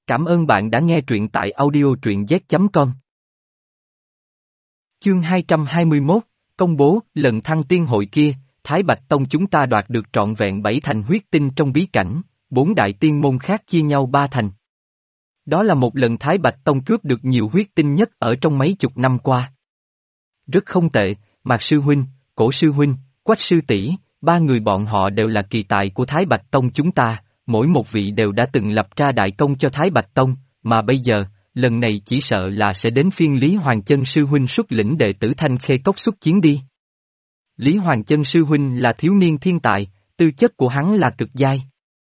Cảm ơn bạn đã nghe truyện tại audio truyện z.com. Chương 221, công bố, lần thăng tiên hội kia, Thái Bạch Tông chúng ta đoạt được trọn vẹn 7 thành huyết tinh trong bí cảnh, 4 đại tiên môn khác chia nhau 3 thành. Đó là một lần Thái Bạch Tông cướp được nhiều huyết tinh nhất ở trong mấy chục năm qua. Rất không tệ, Mạc Sư Huynh, Cổ Sư Huynh, Quách Sư Tỷ, 3 người bọn họ đều là kỳ tài của Thái Bạch Tông chúng ta, mỗi một vị đều đã từng lập ra đại công cho Thái Bạch Tông, mà bây giờ, lần này chỉ sợ là sẽ đến phiên Lý Hoàng Chân Sư Huynh xuất lĩnh đệ tử Thanh Khê Cốc xuất chiến đi. Lý Hoàng Chân Sư Huynh là thiếu niên thiên tài, tư chất của hắn là cực giai.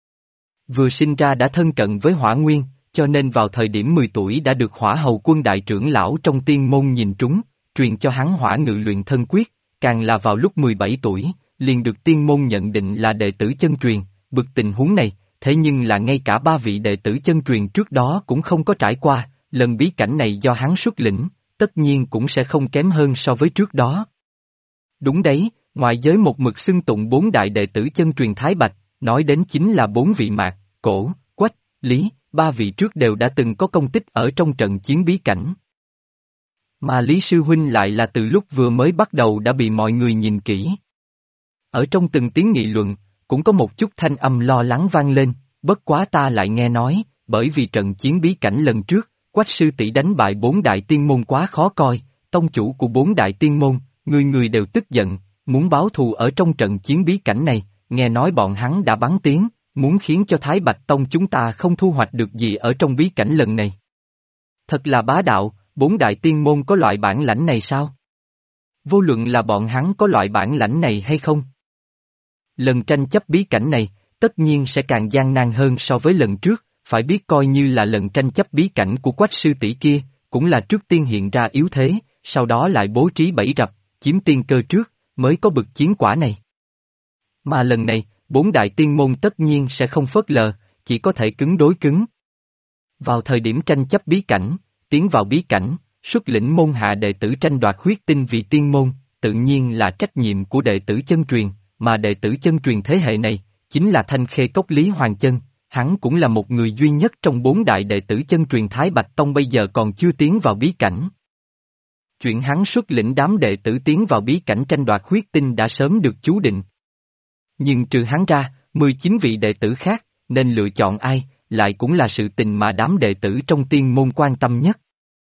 Vừa sinh ra đã thân cận với Hỏa Nguyên, cho nên vào thời điểm 10 tuổi đã được Hỏa Hầu Quân đại trưởng lão trong tiên môn nhìn trúng, truyền cho hắn Hỏa Ngự Luyện Thân Quyết, càng là vào lúc 17 tuổi, liền được tiên môn nhận định là đệ tử chân truyền, bực tình huống này, thế nhưng là ngay cả 3 vị đệ tử chân truyền trước đó cũng không có trải qua, lần bí cảnh này do hắn xuất lĩnh, tất nhiên cũng sẽ không kém hơn so với trước đó. Đúng đấy, ngoại giới một mực xưng tụng 4 đại đệ tử chân truyền Thái Bạch, nói đến chính là 4 vị Mạc, Cổ, Quách, Lý, 3 vị trước đều đã từng có công tích ở trong trận chiến bí cảnh. Mà Lý Sư Huynh lại là từ lúc vừa mới bắt đầu đã bị mọi người nhìn kỹ. Ở trong từng tiếng nghị luận, cũng có một chút thanh âm lo lắng vang lên, bất quá ta lại nghe nói, bởi vì trận chiến bí cảnh lần trước, Quách Sư Tỷ đánh bại 4 đại tiên môn quá khó coi, tông chủ của 4 đại tiên môn, người người đều tức giận, muốn báo thù ở trong trận chiến bí cảnh này, nghe nói bọn hắn đã bắn tiếng, muốn khiến cho Thái Bạch Tông chúng ta không thu hoạch được gì ở trong bí cảnh lần này. Thật là bá đạo, 4 đại tiên môn có loại bản lãnh này sao? Vô luận là bọn hắn có loại bản lãnh này hay không? Lần tranh chấp bí cảnh này, tất nhiên sẽ càng gian nan hơn so với lần trước, phải biết coi như là lần tranh chấp bí cảnh của Quách Sư Tỷ kia, cũng là trước tiên hiện ra yếu thế, sau đó lại bố trí bẫy rập, chiếm tiên cơ trước, mới có bực chiến quả này. Mà lần này, 4 đại tiên môn tất nhiên sẽ không phớt lờ, chỉ có thể cứng đối cứng. Vào thời điểm tranh chấp bí cảnh, tiến vào bí cảnh, xuất lĩnh môn hạ đệ tử tranh đoạt huyết tinh vì tiên môn, tự nhiên là trách nhiệm của đệ tử chân truyền, mà đệ tử chân truyền thế hệ này, chính là Thanh Khê Cốc Lý Hoàng Chân, hắn cũng là một người duy nhất trong 4 đại đệ tử chân truyền Thái Bạch Tông bây giờ còn chưa tiến vào bí cảnh. Chuyện hắn xuất lĩnh đám đệ tử tiến vào bí cảnh tranh đoạt huyết tinh đã sớm được chú định. Nhưng trừ hắn ra, 19 vị đệ tử khác, nên lựa chọn ai, lại cũng là sự tình mà đám đệ tử trong tiên môn quan tâm nhất.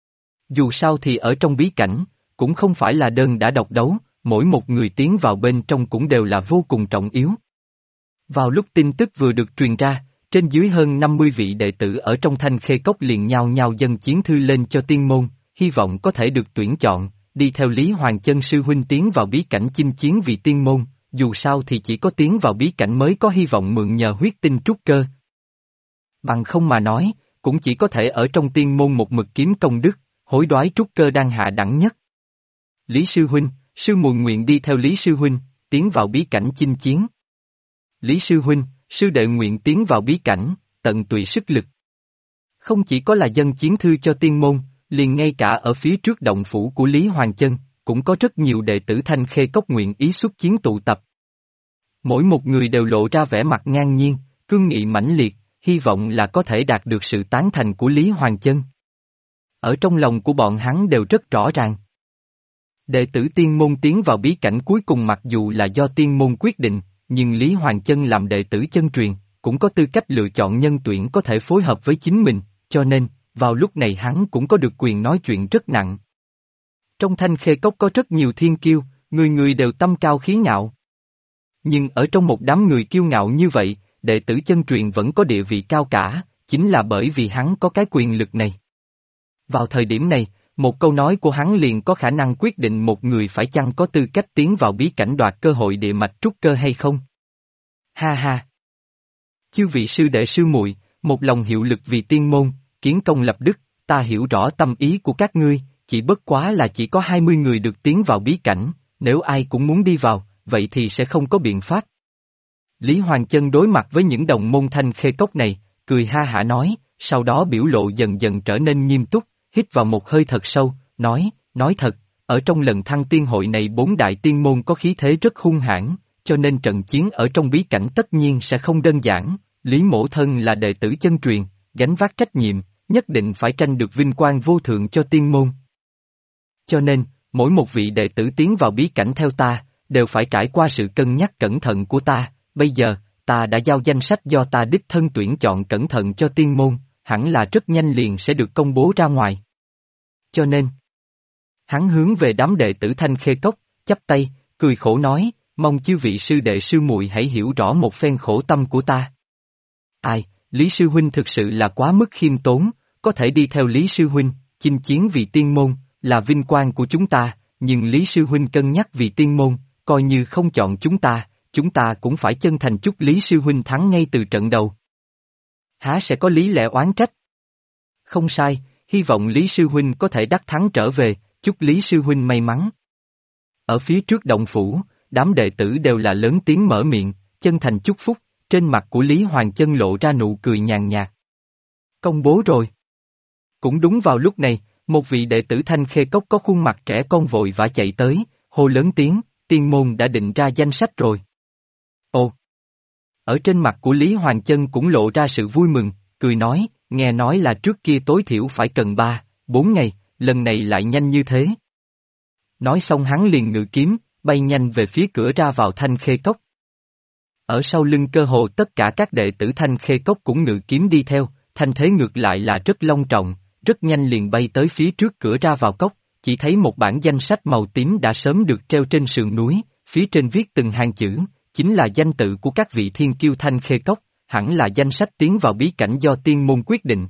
Dù sao thì ở trong bí cảnh, cũng không phải là đơn đã độc đấu, mỗi một người tiến vào bên trong cũng đều là vô cùng trọng yếu. Vào lúc tin tức vừa được truyền ra, trên dưới hơn 50 vị đệ tử ở trong Thanh Khê Cốc liền nhao nhao dâng chiến thư lên cho tiên môn, hy vọng có thể được tuyển chọn, đi theo Lý Hoàng Chân Sư Huynh tiến vào bí cảnh chinh chiến vì tiên môn, dù sao thì chỉ có tiến vào bí cảnh mới có hy vọng mượn nhờ huyết tinh trúc cơ. Bằng không mà nói, cũng chỉ có thể ở trong tiên môn một mực kiếm công đức, hối đoái trúc cơ đang hạ đẳng nhất. Lý Sư Huynh, Sư muội nguyện đi theo Lý Sư Huynh, tiến vào bí cảnh chinh chiến. Lý Sư Huynh, Sư đệ nguyện tiến vào bí cảnh, tận tụy sức lực. Không chỉ có là dâng chiến thư cho tiên môn, liền ngay cả ở phía trước động phủ của Lý Hoàng Chân, cũng có rất nhiều đệ tử Thanh Khê Cốc nguyện ý xuất chiến tụ tập. Mỗi một người đều lộ ra vẻ mặt ngang nhiên, cương nghị mãnh liệt, hy vọng là có thể đạt được sự tán thành của Lý Hoàng Chân. Ở trong lòng của bọn hắn đều rất rõ ràng. Đệ tử tiên môn tiến vào bí cảnh cuối cùng mặc dù là do tiên môn quyết định, nhưng Lý Hoàng Chân làm đệ tử chân truyền, cũng có tư cách lựa chọn nhân tuyển có thể phối hợp với chính mình, cho nên, vào lúc này hắn cũng có được quyền nói chuyện rất nặng. Trong Thanh Khê Cốc có rất nhiều thiên kiêu, người người đều tâm cao khí ngạo. Nhưng ở trong một đám người kiêu ngạo như vậy, đệ tử chân truyền vẫn có địa vị cao cả, chính là bởi vì hắn có cái quyền lực này. Vào thời điểm này, một câu nói của hắn liền có khả năng quyết định một người phải chăng có tư cách tiến vào bí cảnh đoạt cơ hội địa mạch trúc cơ hay không. Ha ha! Chư vị sư đệ sư muội, một lòng hiệu lực vì tiên môn, kiến công lập đức, ta hiểu rõ tâm ý của các ngươi, chỉ bất quá là chỉ có 20 người được tiến vào bí cảnh, nếu ai cũng muốn đi vào, vậy thì sẽ không có biện pháp. Lý Hoàng Chân đối mặt với những đồng môn Thanh Khê Cốc này, cười ha hả nói, sau đó biểu lộ dần dần trở nên nghiêm túc, hít vào một hơi thật sâu, nói thật, ở trong lần thăng tiên hội này 4 đại tiên môn có khí thế rất hung hãn, cho nên trận chiến ở trong bí cảnh tất nhiên sẽ không đơn giản, Lý Mỗ Thân là đệ tử chân truyền, gánh vác trách nhiệm, nhất định phải tranh được vinh quang vô thượng cho tiên môn. Cho nên, mỗi một vị đệ tử tiến vào bí cảnh theo ta, đều phải trải qua sự cân nhắc cẩn thận của ta, bây giờ, ta đã giao danh sách do ta đích thân tuyển chọn cẩn thận cho tiên môn, hẳn là rất nhanh liền sẽ được công bố ra ngoài. Cho nên, hắn hướng về đám đệ tử Thanh Khê Cốc, chắp tay, cười khổ nói, mong chư vị sư đệ sư muội hãy hiểu rõ một phen khổ tâm của ta. Ai, Lý Sư Huynh thực sự là quá mức khiêm tốn, có thể đi theo Lý Sư Huynh, chinh chiến vì tiên môn, là vinh quang của chúng ta, nhưng Lý Sư Huynh cân nhắc vì tiên môn, coi như không chọn chúng ta cũng phải chân thành chúc Lý Sư Huynh thắng ngay từ trận đầu. Há sẽ có lý lẽ oán trách? Không sai, hy vọng Lý Sư Huynh có thể đắc thắng trở về, chúc Lý Sư Huynh may mắn. Ở phía trước động phủ, đám đệ tử đều là lớn tiếng mở miệng, chân thành chúc phúc, trên mặt của Lý Hoàng Chân lộ ra nụ cười nhàn nhạt. Công bố rồi. Cũng đúng vào lúc này, một vị đệ tử Thanh Khê Cốc có khuôn mặt trẻ con vội vã chạy tới, hô lớn tiếng, tiên môn đã định ra danh sách rồi. Ồ! Ở trên mặt của Lý Hoàng Chân cũng lộ ra sự vui mừng, cười nói, nghe nói là trước kia tối thiểu phải cần 3-4 ngày, lần này lại nhanh như thế. Nói xong hắn liền ngự kiếm, bay nhanh về phía cửa ra vào Thanh Khê Cốc. Ở sau lưng cơ hồ tất cả các đệ tử Thanh Khê Cốc cũng ngự kiếm đi theo, thanh thế ngược lại là rất long trọng, rất nhanh liền bay tới phía trước cửa ra vào cốc, chỉ thấy một bản danh sách màu tím đã sớm được treo trên sườn núi, phía trên viết từng hàng chữ, chính là danh tự của các vị thiên kiêu Thanh Khê Cốc, hẳn là danh sách tiến vào bí cảnh do tiên môn quyết định.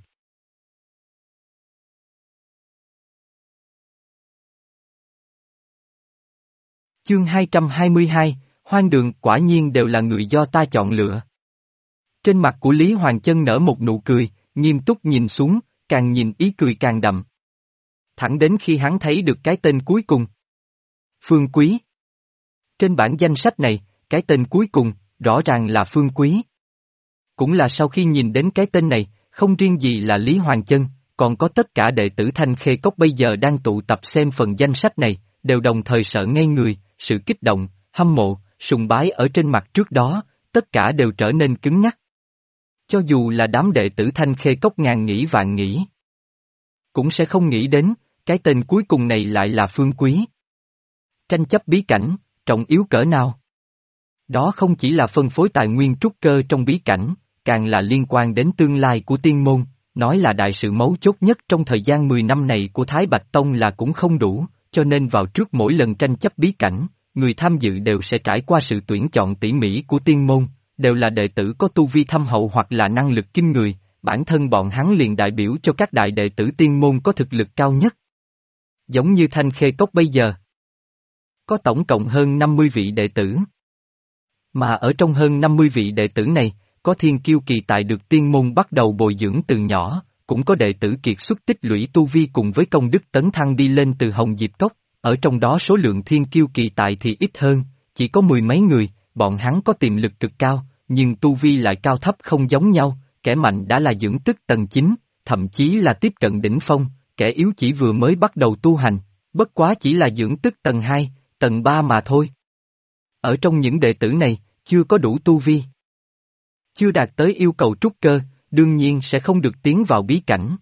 Chương 222, hoang đường quả nhiên đều là người do ta chọn lựa. Trên mặt của Lý Hoàng Chân nở một nụ cười, nghiêm túc nhìn xuống, càng nhìn ý cười càng đậm. Thẳng đến khi hắn thấy được cái tên cuối cùng. Phương Quý. Trên bản danh sách này, cái tên cuối cùng, rõ ràng là Phương Quý. Cũng là sau khi nhìn đến cái tên này, không riêng gì là Lý Hoàng Chân, còn có tất cả đệ tử Thanh Khê Cốc bây giờ đang tụ tập xem phần danh sách này, đều đồng thời sợ ngây người, sự kích động, hâm mộ, sùng bái ở trên mặt trước đó, tất cả đều trở nên cứng nhắc. Cho dù là đám đệ tử Thanh Khê Cốc ngàn nghĩ vạn nghĩ, cũng sẽ không nghĩ đến, cái tên cuối cùng này lại là Phương Quý. Tranh chấp bí cảnh, trọng yếu cỡ nào? Đó không chỉ là phân phối tài nguyên trúc cơ trong bí cảnh, càng là liên quan đến tương lai của tiên môn, nói là đại sự mấu chốt nhất trong thời gian 10 năm này của Thái Bạch Tông là cũng không đủ, cho nên vào trước mỗi lần tranh chấp bí cảnh, người tham dự đều sẽ trải qua sự tuyển chọn tỉ mỉ của tiên môn, đều là đệ tử có tu vi thâm hậu hoặc là năng lực kinh người, bản thân bọn hắn liền đại biểu cho các đại đệ tử tiên môn có thực lực cao nhất. Giống như Thanh Khê Cốc bây giờ. Có tổng cộng hơn 50 vị đệ tử. Mà ở trong hơn 50 vị đệ tử này, có thiên kiêu kỳ tài được tiên môn bắt đầu bồi dưỡng từ nhỏ, cũng có đệ tử kiệt xuất tích lũy tu vi cùng với công đức tấn thăng đi lên từ Hồng Diệp Cốc, ở trong đó số lượng thiên kiêu kỳ tài thì ít hơn, chỉ có 10 mấy người, bọn hắn có tiềm lực cực cao, nhưng tu vi lại cao thấp không giống nhau, kẻ mạnh đã là dưỡng tức tầng 9, thậm chí là tiếp cận đỉnh phong, kẻ yếu chỉ vừa mới bắt đầu tu hành, bất quá chỉ là dưỡng tức tầng 2, tầng 3 mà thôi. Ở trong những đệ tử này, chưa có đủ tu vi. Chưa đạt tới yêu cầu trúc cơ, đương nhiên sẽ không được tiến vào bí cảnh.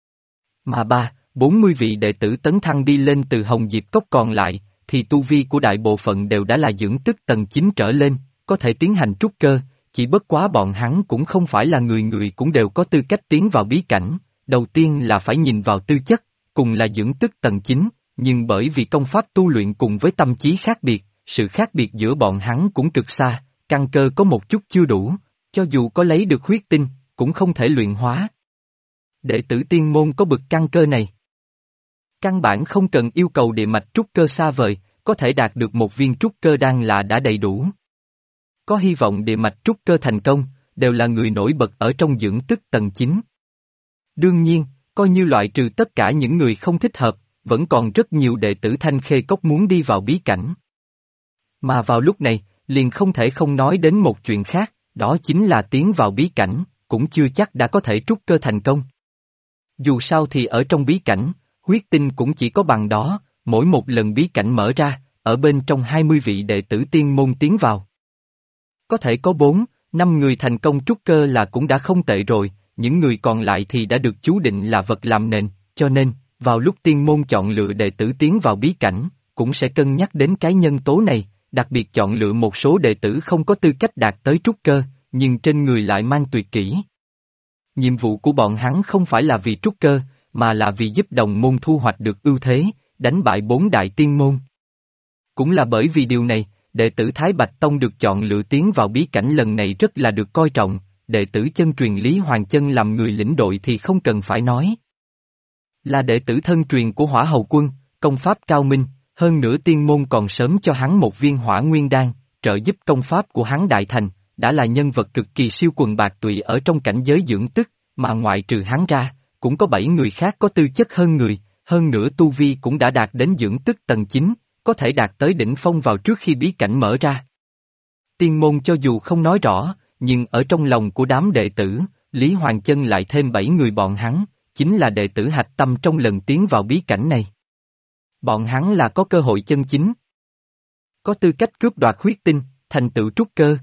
Mà 40 vị đệ tử tấn thăng đi lên từ Hồng Diệp Cốc còn lại, thì tu vi của đại bộ phận đều đã là dưỡng tức tầng 9 trở lên, có thể tiến hành trúc cơ, chỉ bất quá bọn hắn cũng không phải là người người cũng đều có tư cách tiến vào bí cảnh, đầu tiên là phải nhìn vào tư chất, cùng là dưỡng tức tầng 9, nhưng bởi vì công pháp tu luyện cùng với tâm trí khác biệt, sự khác biệt giữa bọn hắn cũng cực xa, căn cơ có một chút chưa đủ, cho dù có lấy được huyết tinh, cũng không thể luyện hóa. Đệ tử tiên môn có bực căn cơ này. Căn bản không cần yêu cầu địa mạch trúc cơ xa vời, có thể đạt được một viên trúc cơ đan là đã đầy đủ. Có hy vọng địa mạch trúc cơ thành công, đều là người nổi bật ở trong dưỡng tức tầng 9. Đương nhiên, coi như loại trừ tất cả những người không thích hợp, vẫn còn rất nhiều đệ tử Thanh Khê Cốc muốn đi vào bí cảnh. Mà vào lúc này, liền không thể không nói đến một chuyện khác, đó chính là tiến vào bí cảnh, cũng chưa chắc đã có thể trúc cơ thành công. Dù sao thì ở trong bí cảnh, huyết tinh cũng chỉ có bằng đó, mỗi một lần bí cảnh mở ra, ở bên trong 20 vị đệ tử tiên môn tiến vào. Có thể có 4-5 người thành công trúc cơ là cũng đã không tệ rồi, những người còn lại thì đã được chú định là vật làm nền, cho nên, vào lúc tiên môn chọn lựa đệ tử tiến vào bí cảnh, cũng sẽ cân nhắc đến cái nhân tố này, đặc biệt chọn lựa một số đệ tử không có tư cách đạt tới trúc cơ, nhưng trên người lại mang tuyệt kỹ. Nhiệm vụ của bọn hắn không phải là vì trúc cơ, mà là vì giúp đồng môn thu hoạch được ưu thế, đánh bại 4 đại tiên môn. Cũng là bởi vì điều này, đệ tử Thái Bạch Tông được chọn lựa tiến vào bí cảnh lần này rất là được coi trọng, đệ tử chân truyền Lý Hoàng Chân làm người lĩnh đội thì không cần phải nói. Là đệ tử thân truyền của Hỏa Hầu Quân, công pháp cao minh, hơn nữa tiên môn còn sớm cho hắn một viên hỏa nguyên đan, trợ giúp công pháp của hắn đại thành, đã là nhân vật cực kỳ siêu quần bạc tụy ở trong cảnh giới dưỡng tức, mà ngoại trừ hắn ra, cũng có 7 người khác có tư chất hơn người, hơn nữa tu vi cũng đã đạt đến dưỡng tức tầng 9, có thể đạt tới đỉnh phong vào trước khi bí cảnh mở ra. Tiên môn cho dù không nói rõ, nhưng ở trong lòng của đám đệ tử, Lý Hoàng Chân lại thêm 7 người bọn hắn, chính là đệ tử hạch tâm trong lần tiến vào bí cảnh này. Bọn hắn là có cơ hội chân chính. Có tư cách cướp đoạt huyết tinh, thành tựu trúc cơ.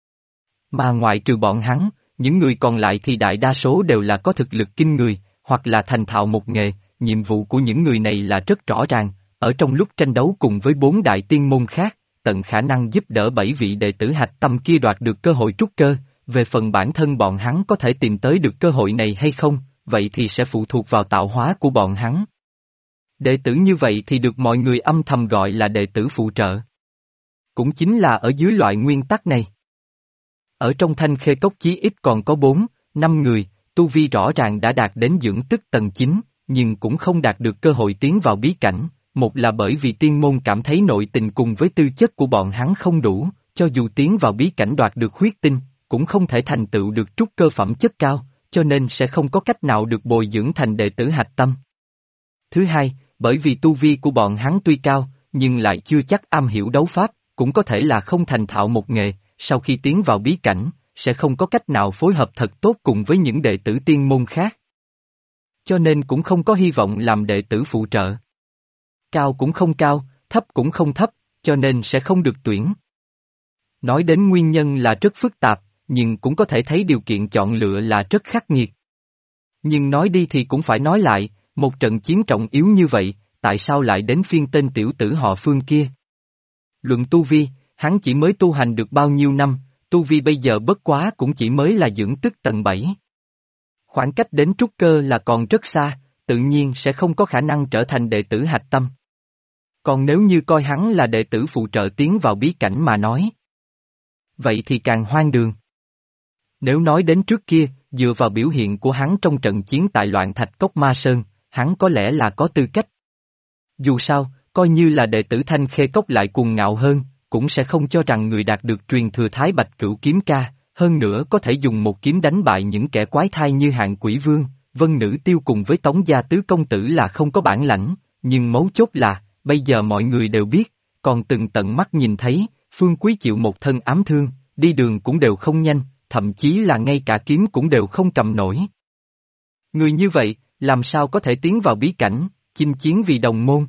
Mà ngoại trừ bọn hắn, những người còn lại thì đại đa số đều là có thực lực kinh người, hoặc là thành thạo một nghề, nhiệm vụ của những người này là rất rõ ràng, ở trong lúc tranh đấu cùng với 4 đại tiên môn khác, tận khả năng giúp đỡ 7 vị đệ tử hạch tâm kia đoạt được cơ hội trúc cơ, về phần bản thân bọn hắn có thể tìm tới được cơ hội này hay không, vậy thì sẽ phụ thuộc vào tạo hóa của bọn hắn. Đệ tử như vậy thì được mọi người âm thầm gọi là đệ tử phụ trợ. Cũng chính là ở dưới loại nguyên tắc này. Ở trong Thanh Khê Cốc chí ít còn có 4, 5 người, tu vi rõ ràng đã đạt đến dưỡng tức tầng 9, nhưng cũng không đạt được cơ hội tiến vào bí cảnh, một là bởi vì tiên môn cảm thấy nội tình cùng với tư chất của bọn hắn không đủ, cho dù tiến vào bí cảnh đoạt được huyết tinh, cũng không thể thành tựu được trúc cơ phẩm chất cao, cho nên sẽ không có cách nào được bồi dưỡng thành đệ tử hạch tâm. Thứ hai, bởi vì tu vi của bọn hắn tuy cao, nhưng lại chưa chắc am hiểu đấu pháp, cũng có thể là không thành thạo một nghề, sau khi tiến vào bí cảnh, sẽ không có cách nào phối hợp thật tốt cùng với những đệ tử tiên môn khác. Cho nên cũng không có hy vọng làm đệ tử phụ trợ. Cao cũng không cao, thấp cũng không thấp, cho nên sẽ không được tuyển. Nói đến nguyên nhân là rất phức tạp, nhưng cũng có thể thấy điều kiện chọn lựa là rất khắc nghiệt. Nhưng nói đi thì cũng phải nói lại, một trận chiến trọng yếu như vậy, tại sao lại đến phiên tên tiểu tử họ Phương kia? Luận tu vi, hắn chỉ mới tu hành được bao nhiêu năm, tu vi bây giờ bất quá cũng chỉ mới là dưỡng tức tầng 7. Khoảng cách đến trúc cơ là còn rất xa, tự nhiên sẽ không có khả năng trở thành đệ tử hạch tâm. Còn nếu như coi hắn là đệ tử phụ trợ tiến vào bí cảnh mà nói, vậy thì càng hoang đường. Nếu nói đến trước kia, dựa vào biểu hiện của hắn trong trận chiến tại Loạn Thạch Cốc Ma Sơn, hắn có lẽ là có tư cách. Dù sao, coi như là đệ tử Thanh Khê Cốc lại cuồng ngạo hơn, cũng sẽ không cho rằng người đạt được truyền thừa Thái Bạch Cửu Kiếm Ca, hơn nữa có thể dùng một kiếm đánh bại những kẻ quái thai như Hạng Quỷ Vương, Vân Nữ Tiêu cùng với Tống Gia Tứ Công Tử là không có bản lãnh, nhưng mấu chốt là, bây giờ mọi người đều biết, còn từng tận mắt nhìn thấy, Phương Quý chịu một thân ám thương, đi đường cũng đều không nhanh, thậm chí là ngay cả kiếm cũng đều không cầm nổi. Người như vậy, làm sao có thể tiến vào bí cảnh, chinh chiến vì đồng môn?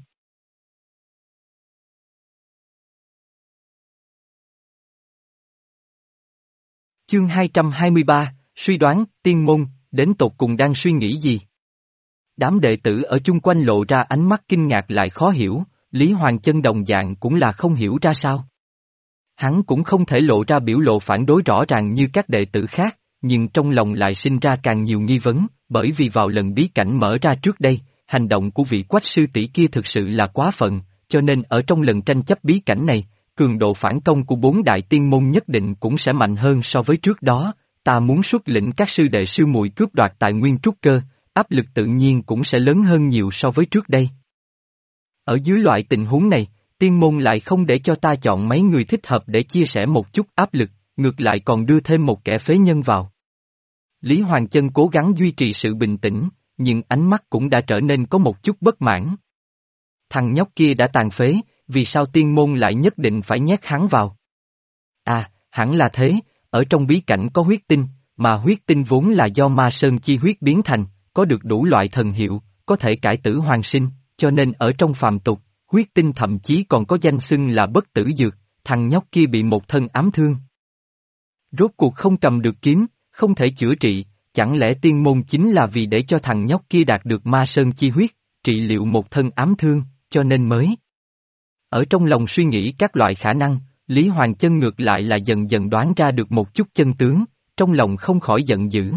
Chương 223, suy đoán, tiên môn, đến tột cùng đang suy nghĩ gì? Đám đệ tử ở chung quanh lộ ra ánh mắt kinh ngạc lại khó hiểu, Lý Hoàng Chân đồng dạng cũng là không hiểu ra sao. Hắn cũng không thể lộ ra biểu lộ phản đối rõ ràng như các đệ tử khác, nhưng trong lòng lại sinh ra càng nhiều nghi vấn, bởi vì vào lần bí cảnh mở ra trước đây, hành động của vị Quách sư tỷ kia thực sự là quá phận, cho nên ở trong lần tranh chấp bí cảnh này, cường độ phản công của 4 đại tiên môn nhất định cũng sẽ mạnh hơn so với trước đó, ta muốn xuất lĩnh các sư đệ sư muội cướp đoạt tài nguyên trúc cơ, áp lực tự nhiên cũng sẽ lớn hơn nhiều so với trước đây. Ở dưới loại tình huống này, tiên môn lại không để cho ta chọn mấy người thích hợp để chia sẻ một chút áp lực, ngược lại còn đưa thêm một kẻ phế nhân vào. Lý Hoàng Chân cố gắng duy trì sự bình tĩnh, nhưng ánh mắt cũng đã trở nên có một chút bất mãn. Thằng nhóc kia đã tàn phế, vì sao tiên môn lại nhất định phải nhét hắn vào? À, hẳn là thế, ở trong bí cảnh có huyết tinh, mà huyết tinh vốn là do ma sơn chi huyết biến thành, có được đủ loại thần hiệu, có thể cải tử hoàn sinh, cho nên ở trong phàm tục, huyết tinh thậm chí còn có danh xưng là bất tử dược, thằng nhóc kia bị một thân ám thương. Rốt cuộc không cầm được kiếm, không thể chữa trị, chẳng lẽ tiên môn chính là vì để cho thằng nhóc kia đạt được ma sơn chi huyết, trị liệu một thân ám thương, cho nên mới. Ở trong lòng suy nghĩ các loại khả năng, Lý Hoàng Chân ngược lại là dần dần đoán ra được một chút chân tướng, trong lòng không khỏi giận dữ.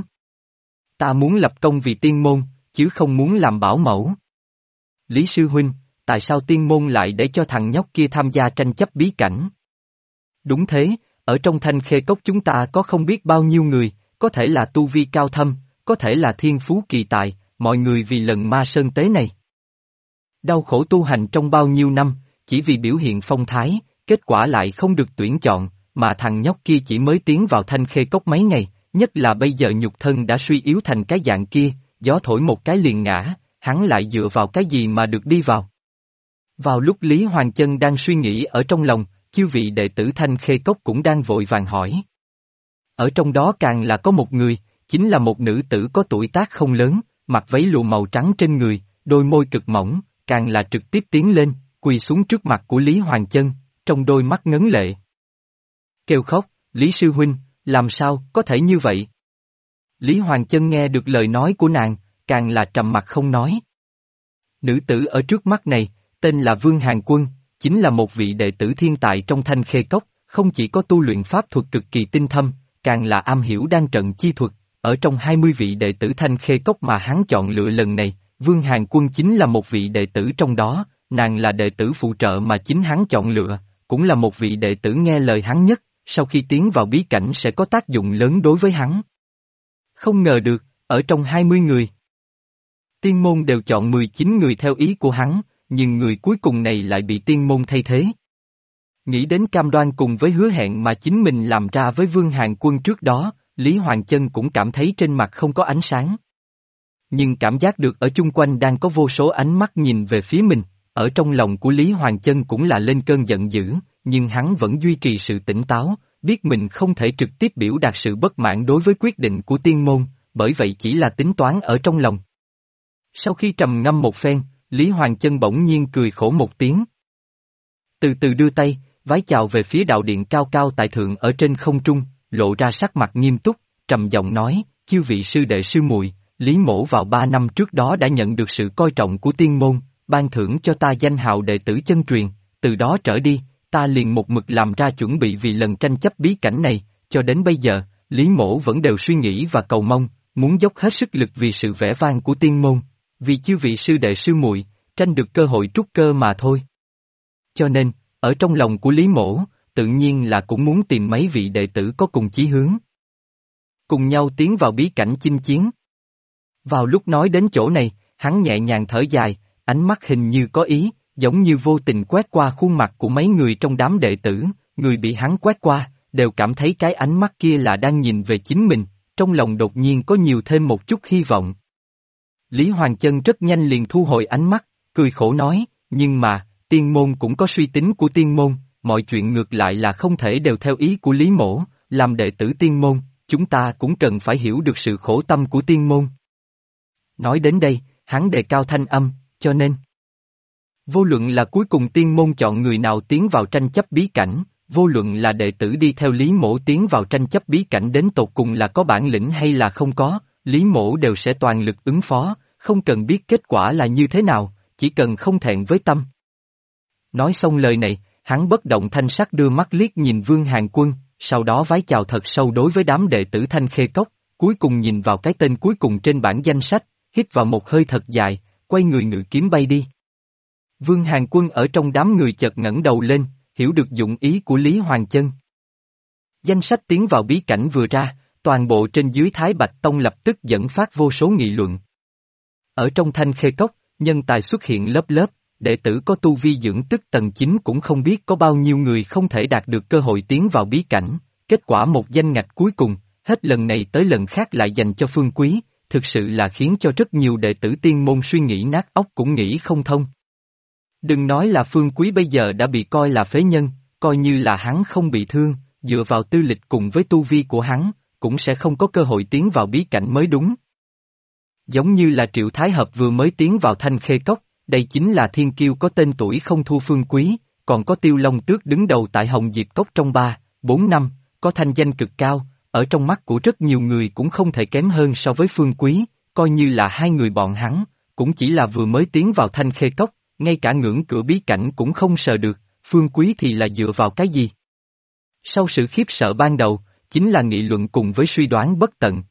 Ta muốn lập công vì tiên môn, chứ không muốn làm bảo mẫu. Lý sư huynh, tại sao tiên môn lại để cho thằng nhóc kia tham gia tranh chấp bí cảnh? Đúng thế, ở trong Thanh Khê Cốc chúng ta có không biết bao nhiêu người, có thể là tu vi cao thâm, có thể là thiên phú kỳ tài, mọi người vì lần ma sơn tế này. Đau khổ tu hành trong bao nhiêu năm, chỉ vì biểu hiện phong thái, kết quả lại không được tuyển chọn, mà thằng nhóc kia chỉ mới tiến vào Thanh Khê Cốc mấy ngày, nhất là bây giờ nhục thân đã suy yếu thành cái dạng kia, gió thổi một cái liền ngã, hắn lại dựa vào cái gì mà được đi vào. Vào lúc Lý Hoàng Chân đang suy nghĩ ở trong lòng, chư vị đệ tử Thanh Khê Cốc cũng đang vội vàng hỏi. Ở trong đó càng là có một người, chính là một nữ tử có tuổi tác không lớn, mặc váy lụa màu trắng trên người, đôi môi cực mỏng, càng là trực tiếp tiến lên, quỳ xuống trước mặt của Lý Hoàng Chân, trong đôi mắt ngấn lệ. Kêu khóc, Lý sư huynh, làm sao có thể như vậy? Lý Hoàng Chân nghe được lời nói của nàng, càng là trầm mặc không nói. Nữ tử ở trước mắt này, tên là Vương Hàn Quân, chính là một vị đệ tử thiên tài trong Thanh Khê Cốc, không chỉ có tu luyện pháp thuật cực kỳ tinh thâm, càng là am hiểu đan trận chi thuật, ở trong 20 vị đệ tử Thanh Khê Cốc mà hắn chọn lựa lần này, Vương Hàn Quân chính là một vị đệ tử trong đó, nàng là đệ tử phụ trợ mà chính hắn chọn lựa, cũng là một vị đệ tử nghe lời hắn nhất, sau khi tiến vào bí cảnh sẽ có tác dụng lớn đối với hắn. Không ngờ được, ở trong 20 người, tiên môn đều chọn 19 người theo ý của hắn, nhưng người cuối cùng này lại bị tiên môn thay thế. Nghĩ đến cam đoan cùng với hứa hẹn mà chính mình làm ra với Vương Hàn Quân trước đó, Lý Hoàng Chân cũng cảm thấy trên mặt không có ánh sáng. Nhưng cảm giác được ở chung quanh đang có vô số ánh mắt nhìn về phía mình, ở trong lòng của Lý Hoàng Chân cũng là lên cơn giận dữ, nhưng hắn vẫn duy trì sự tỉnh táo, biết mình không thể trực tiếp biểu đạt sự bất mãn đối với quyết định của tiên môn, bởi vậy chỉ là tính toán ở trong lòng. Sau khi trầm ngâm một phen, Lý Hoàng Chân bỗng nhiên cười khổ một tiếng. Từ từ đưa tay, vái chào về phía đạo điện cao cao tại thượng ở trên không trung, lộ ra sắc mặt nghiêm túc, trầm giọng nói, chư vị sư đệ sư muội, Lý mỗ vào 3 năm trước đó đã nhận được sự coi trọng của tiên môn, ban thưởng cho ta danh hào đệ tử chân truyền, từ đó trở đi, ta liền một mực làm ra chuẩn bị vì lần tranh chấp bí cảnh này, cho đến bây giờ, Lý mỗ vẫn đều suy nghĩ và cầu mong, muốn dốc hết sức lực vì sự vẻ vang của tiên môn, vì chư vị sư đệ sư muội tranh được cơ hội trúc cơ mà thôi. Cho nên, ở trong lòng của Lý mỗ, tự nhiên là cũng muốn tìm mấy vị đệ tử có cùng chí hướng. Cùng nhau tiến vào bí cảnh chinh chiến. Vào lúc nói đến chỗ này, hắn nhẹ nhàng thở dài, ánh mắt hình như có ý, giống như vô tình quét qua khuôn mặt của mấy người trong đám đệ tử, người bị hắn quét qua, đều cảm thấy cái ánh mắt kia là đang nhìn về chính mình, trong lòng đột nhiên có nhiều thêm một chút hy vọng. Lý Hoàng Chân rất nhanh liền thu hồi ánh mắt, cười khổ nói, nhưng mà, tiên môn cũng có suy tính của tiên môn, mọi chuyện ngược lại là không thể đều theo ý của Lý mỗ, làm đệ tử tiên môn, chúng ta cũng cần phải hiểu được sự khổ tâm của tiên môn. Nói đến đây, hắn đề cao thanh âm, cho nên, vô luận là cuối cùng tiên môn chọn người nào tiến vào tranh chấp bí cảnh, vô luận là đệ tử đi theo Lý mỗ tiến vào tranh chấp bí cảnh đến tột cùng là có bản lĩnh hay là không có, Lý mỗ đều sẽ toàn lực ứng phó, không cần biết kết quả là như thế nào, chỉ cần không thẹn với tâm. Nói xong lời này, hắn bất động thanh sắc đưa mắt liếc nhìn Vương Hàn Quân, sau đó vái chào thật sâu đối với đám đệ tử Thanh Khê Cốc, cuối cùng nhìn vào cái tên cuối cùng trên bảng danh sách, hít vào một hơi thật dài, quay người ngự kiếm bay đi. Vương Hàn Quân ở trong đám người chợt ngẩng đầu lên, hiểu được dụng ý của Lý Hoàng Chân. Danh sách tiến vào bí cảnh vừa ra, toàn bộ trên dưới Thái Bạch Tông lập tức dẫn phát vô số nghị luận. Ở trong Thanh Khê Cốc, nhân tài xuất hiện lớp lớp, đệ tử có tu vi dưỡng tức tầng 9 cũng không biết có bao nhiêu người không thể đạt được cơ hội tiến vào bí cảnh, kết quả một danh ngạch cuối cùng, hết lần này tới lần khác lại dành cho Phương Quý, thực sự là khiến cho rất nhiều đệ tử tiên môn suy nghĩ nát óc cũng nghĩ không thông. Đừng nói là Phương Quý bây giờ đã bị coi là phế nhân, coi như là hắn không bị thương, dựa vào tư lịch cùng với tu vi của hắn, cũng sẽ không có cơ hội tiến vào bí cảnh mới đúng. Giống như là Triệu Thái Hợp vừa mới tiến vào Thanh Khê Cốc, đây chính là thiên kiêu có tên tuổi không thua Phương Quý, còn có Tiêu Long Tước đứng đầu tại Hồng Diệp Cốc trong 3, 4 năm, có thanh danh cực cao, ở trong mắt của rất nhiều người cũng không thể kém hơn so với Phương Quý, coi như là hai người bọn hắn, cũng chỉ là vừa mới tiến vào Thanh Khê Cốc, ngay cả ngưỡng cửa bí cảnh cũng không sờ được, Phương Quý thì là dựa vào cái gì? Sau sự khiếp sợ ban đầu, chính là nghị luận cùng với suy đoán bất tận.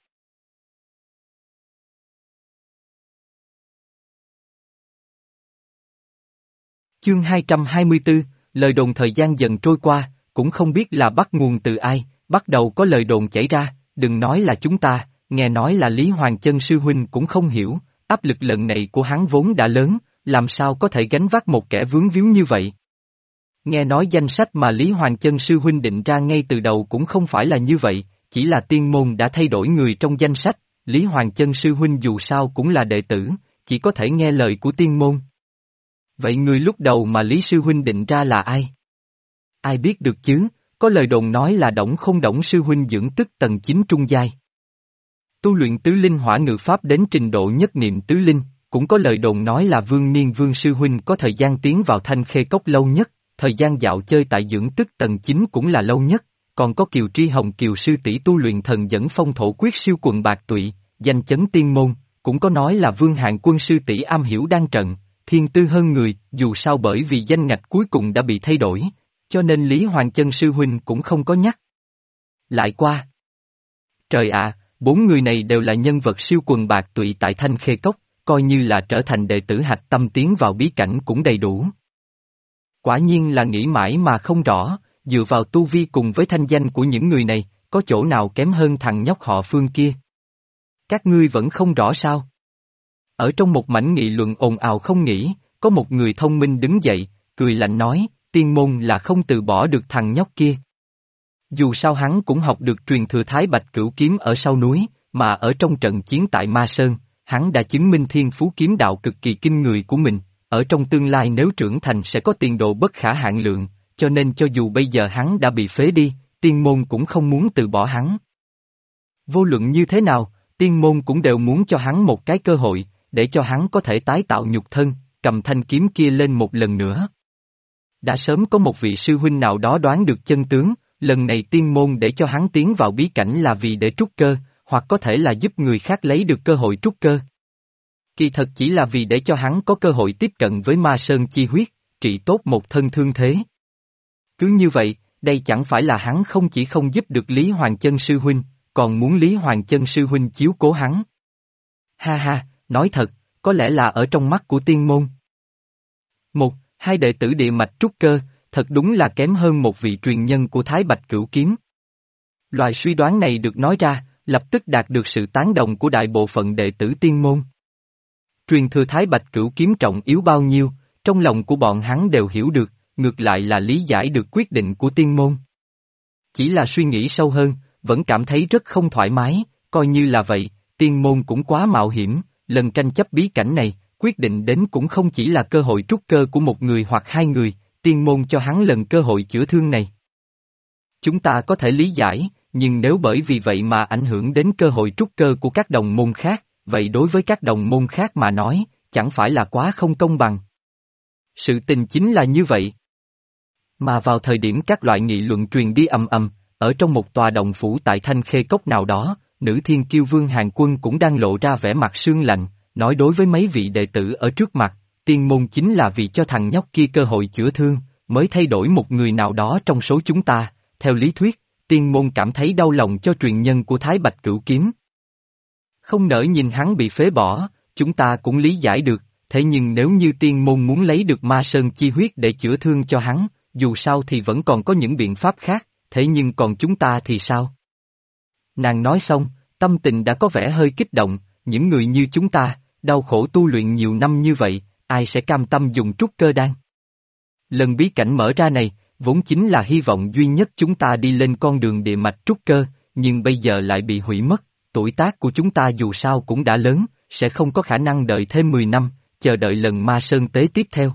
Chương 224, lời đồn thời gian dần trôi qua, cũng không biết là bắt nguồn từ ai, bắt đầu có lời đồn chảy ra, đừng nói là chúng ta, nghe nói là Lý Hoàng Chân sư huynh cũng không hiểu, áp lực lần này của hắn vốn đã lớn, làm sao có thể gánh vác một kẻ vướng víu như vậy. Nghe nói danh sách mà Lý Hoàng Chân sư huynh định ra ngay từ đầu cũng không phải là như vậy, chỉ là tiên môn đã thay đổi người trong danh sách, Lý Hoàng Chân sư huynh dù sao cũng là đệ tử, chỉ có thể nghe lời của tiên môn. Vậy người lúc đầu mà Lý sư huynh định ra là ai? Ai biết được chứ, có lời đồn nói là Đổng sư huynh dưỡng tức tầng 9 trung giai. Tu luyện tứ linh hỏa ngự pháp đến trình độ nhất niệm tứ linh, cũng có lời đồn nói là Vương Niên Vương sư huynh có thời gian tiến vào Thanh Khê Cốc lâu nhất, thời gian dạo chơi tại dưỡng tức tầng 9 cũng là lâu nhất, còn có Kiều Tri Hồng Kiều sư tỷ tu luyện thần dẫn phong thổ quyết siêu quần bạc tụy, danh chấn tiên môn, cũng có nói là Vương Hạng Quân sư tỷ am hiểu đan trận, thiên tư hơn người, dù sao bởi vì danh ngạch cuối cùng đã bị thay đổi, cho nên Lý Hoàng Chân sư huynh cũng không có nhắc lại qua. Trời ạ, bốn người này đều là nhân vật siêu quần bạc tụy tại Thanh Khê Cốc, coi như là trở thành đệ tử hạch tâm tiến vào bí cảnh cũng đầy đủ. Quả nhiên là nghĩ mãi mà không rõ, dựa vào tu vi cùng với thanh danh của những người này, có chỗ nào kém hơn thằng nhóc họ Phương kia. Các ngươi vẫn không rõ sao? Ở trong một mảnh nghị luận ồn ào không nghỉ, có một người thông minh đứng dậy, cười lạnh nói, tiên môn là không từ bỏ được thằng nhóc kia. Dù sao hắn cũng học được truyền thừa Thái Bạch Cửu Kiếm ở sau núi, mà ở trong trận chiến tại Ma Sơn, hắn đã chứng minh thiên phú kiếm đạo cực kỳ kinh người của mình, ở trong tương lai nếu trưởng thành sẽ có tiền đồ bất khả hạn lượng, cho nên cho dù bây giờ hắn đã bị phế đi, tiên môn cũng không muốn từ bỏ hắn. Vô luận như thế nào, tiên môn cũng đều muốn cho hắn một cái cơ hội, để cho hắn có thể tái tạo nhục thân, cầm thanh kiếm kia lên một lần nữa. Đã sớm có một vị sư huynh nào đó đoán được chân tướng, lần này tiên môn để cho hắn tiến vào bí cảnh là vì để trút cơ, hoặc có thể là giúp người khác lấy được cơ hội trút cơ. Kỳ thật chỉ là vì để cho hắn có cơ hội tiếp cận với ma sơn chi huyết, trị tốt một thân thương thế. Cứ như vậy, đây chẳng phải là hắn không chỉ không giúp được Lý Hoàng Chân sư huynh, còn muốn Lý Hoàng Chân sư huynh chiếu cố hắn. Ha ha, nói thật, có lẽ là ở trong mắt của tiên môn. Hai đệ tử địa mạch trút cơ, thật đúng là kém hơn một vị truyền nhân của Thái Bạch Cửu Kiếm. Loại suy đoán này được nói ra, lập tức đạt được sự tán đồng của đại bộ phận đệ tử tiên môn. Truyền thừa Thái Bạch Cửu Kiếm trọng yếu bao nhiêu, trong lòng của bọn hắn đều hiểu được, ngược lại là lý giải được quyết định của tiên môn. Chỉ là suy nghĩ sâu hơn, vẫn cảm thấy rất không thoải mái, coi như là vậy, tiên môn cũng quá mạo hiểm, lần tranh chấp bí cảnh này, quyết định đến cũng không chỉ là cơ hội trút cơ của một người hoặc hai người, tiên môn cho hắn lần cơ hội chữa thương này. Chúng ta có thể lý giải, nhưng nếu bởi vì vậy mà ảnh hưởng đến cơ hội trút cơ của các đồng môn khác, vậy đối với các đồng môn khác mà nói, chẳng phải là quá không công bằng. Sự tình chính là như vậy. Mà vào thời điểm các loại nghị luận truyền đi ầm ầm, ở trong một tòa động phủ tại Thanh Khê Cốc nào đó, nữ thiên kiêu Vương Hàn Quân cũng đang lộ ra vẻ mặt sương lạnh, nói đối với mấy vị đệ tử ở trước mặt, tiên môn chính là vì cho thằng nhóc kia cơ hội chữa thương, mới thay đổi một người nào đó trong số chúng ta, theo lý thuyết, tiên môn cảm thấy đau lòng cho truyền nhân của Thái Bạch Cửu Kiếm. Không nỡ nhìn hắn bị phế bỏ, chúng ta cũng lý giải được, thế nhưng nếu như tiên môn muốn lấy được ma sơn chi huyết để chữa thương cho hắn, dù sao thì vẫn còn có những biện pháp khác, thế nhưng còn chúng ta thì sao? Nàng nói xong, tâm tình đã có vẻ hơi kích động, những người như chúng ta, đau khổ tu luyện nhiều năm như vậy, ai sẽ cam tâm dùng trút cơ đan? Lần bí cảnh mở ra này, vốn chính là hy vọng duy nhất chúng ta đi lên con đường địa mạch trút cơ, nhưng bây giờ lại bị hủy mất, tuổi tác của chúng ta dù sao cũng đã lớn, sẽ không có khả năng đợi thêm 10 năm, chờ đợi lần ma sơn tế tiếp theo.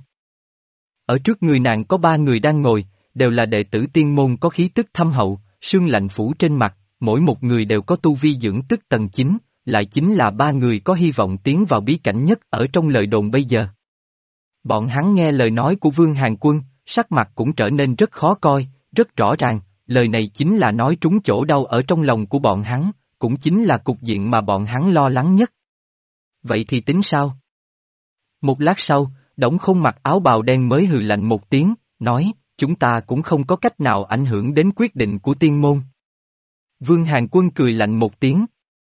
Ở trước người nàng có 3 người đang ngồi, đều là đệ tử tiên môn có khí tức thâm hậu, sương lạnh phủ trên mặt, mỗi một người đều có tu vi dưỡng tức tầng 9, lại chính là 3 người có hy vọng tiến vào bí cảnh nhất ở trong lời đồn bây giờ. Bọn hắn nghe lời nói của Vương Hàn Quân, sắc mặt cũng trở nên rất khó coi, rất rõ ràng, lời này chính là nói trúng chỗ đau ở trong lòng của bọn hắn, cũng chính là cục diện mà bọn hắn lo lắng nhất. Vậy thì tính sao? Một lát sau, Đổng Khôn mặc áo bào đen mới hừ lạnh một tiếng, nói, chúng ta cũng không có cách nào ảnh hưởng đến quyết định của tiên môn. Vương Hàn Quân cười lạnh một tiếng.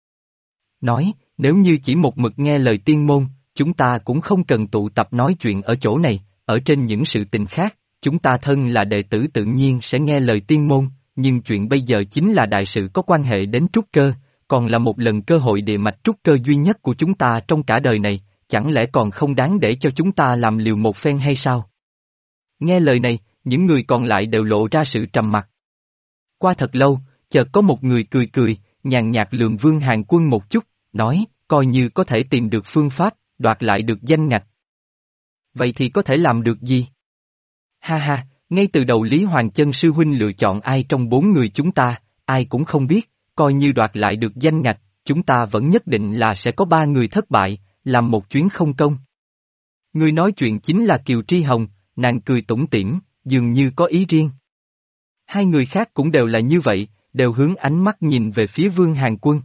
Nói, nếu như chỉ một mực nghe lời tiên môn, chúng ta cũng không cần tụ tập nói chuyện ở chỗ này, ở trên những sự tình khác, chúng ta thân là đệ tử tự nhiên sẽ nghe lời tiên môn, nhưng chuyện bây giờ chính là đại sự có quan hệ đến trúc cơ, còn là một lần cơ hội địa mạch trúc cơ duy nhất của chúng ta trong cả đời này, chẳng lẽ còn không đáng để cho chúng ta làm liều một phen hay sao? Nghe lời này, những người còn lại đều lộ ra sự trầm mặc. Qua thật lâu, chợt có một người cười cười, nhàn nhạt lườm Vương Hàn Quân một chút, nói, coi như có thể tìm được phương pháp, đoạt lại được danh ngạch. Vậy thì có thể làm được gì? Ha ha, ngay từ đầu Lý Hoàng Chân sư huynh lựa chọn ai trong 4 người chúng ta, ai cũng không biết, coi như đoạt lại được danh ngạch, chúng ta vẫn nhất định là sẽ có 3 người thất bại, làm một chuyến không công. Người nói chuyện chính là Kiều Tri Hồng, nàng cười tủm tỉm, dường như có ý riêng. Hai người khác cũng đều là như vậy, đều hướng ánh mắt nhìn về phía Vương Hàn Quân.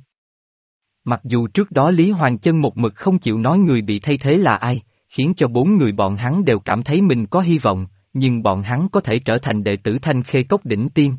Mặc dù trước đó Lý Hoàng Chân một mực không chịu nói người bị thay thế là ai, khiến cho 4 người bọn hắn đều cảm thấy mình có hy vọng, nhưng bọn hắn có thể trở thành đệ tử Thanh Khê Cốc đỉnh tiên.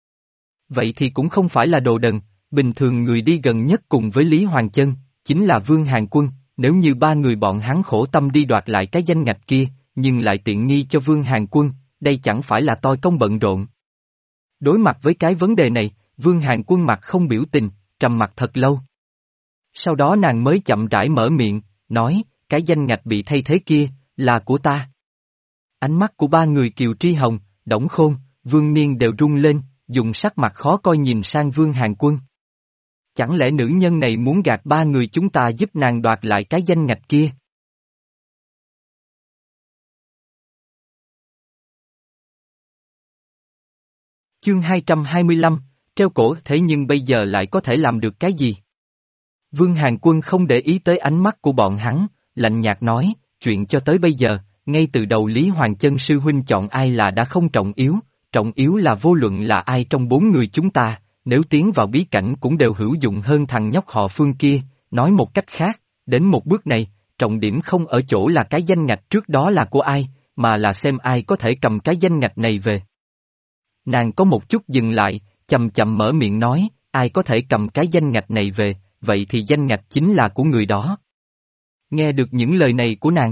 Vậy thì cũng không phải là đồ đần, bình thường người đi gần nhất cùng với Lý Hoàng Chân, chính là Vương Hàn Quân, nếu như 3 người bọn hắn khổ tâm đi đoạt lại cái danh ngạch kia, nhưng lại tiện nghi cho Vương Hàn Quân, đây chẳng phải là toi công bận rộn. Đối mặt với cái vấn đề này, Vương Hàn Quân mặt không biểu tình, trầm mặt thật lâu. Sau đó nàng mới chậm rãi mở miệng, nói, cái danh ngạch bị thay thế kia, là của ta. Ánh mắt của 3 người Kiều Tri Hồng, Đổng Khôn, Vương Niên đều rung lên, dùng sắc mặt khó coi nhìn sang Vương Hàn Quân. Chẳng lẽ nữ nhân này muốn gạt 3 người chúng ta giúp nàng đoạt lại cái danh ngạch kia? Chương 225, treo cổ thế nhưng bây giờ lại có thể làm được cái gì? Vương Hàn Quân không để ý tới ánh mắt của bọn hắn, lạnh nhạt nói, chuyện cho tới bây giờ, ngay từ đầu Lý Hoàng Chân sư huynh chọn ai là đã không trọng yếu là vô luận là ai trong 4 người chúng ta, nếu tiến vào bí cảnh cũng đều hữu dụng hơn thằng nhóc họ Phương kia, nói một cách khác, đến một bước này, trọng điểm không ở chỗ là cái danh ngạch trước đó là của ai, mà là xem ai có thể cầm cái danh ngạch này về. Nàng có một chút dừng lại, chậm chậm mở miệng nói, ai có thể cầm cái danh ngạch này về, vậy thì danh ngạch chính là của người đó. Nghe được những lời này của nàng,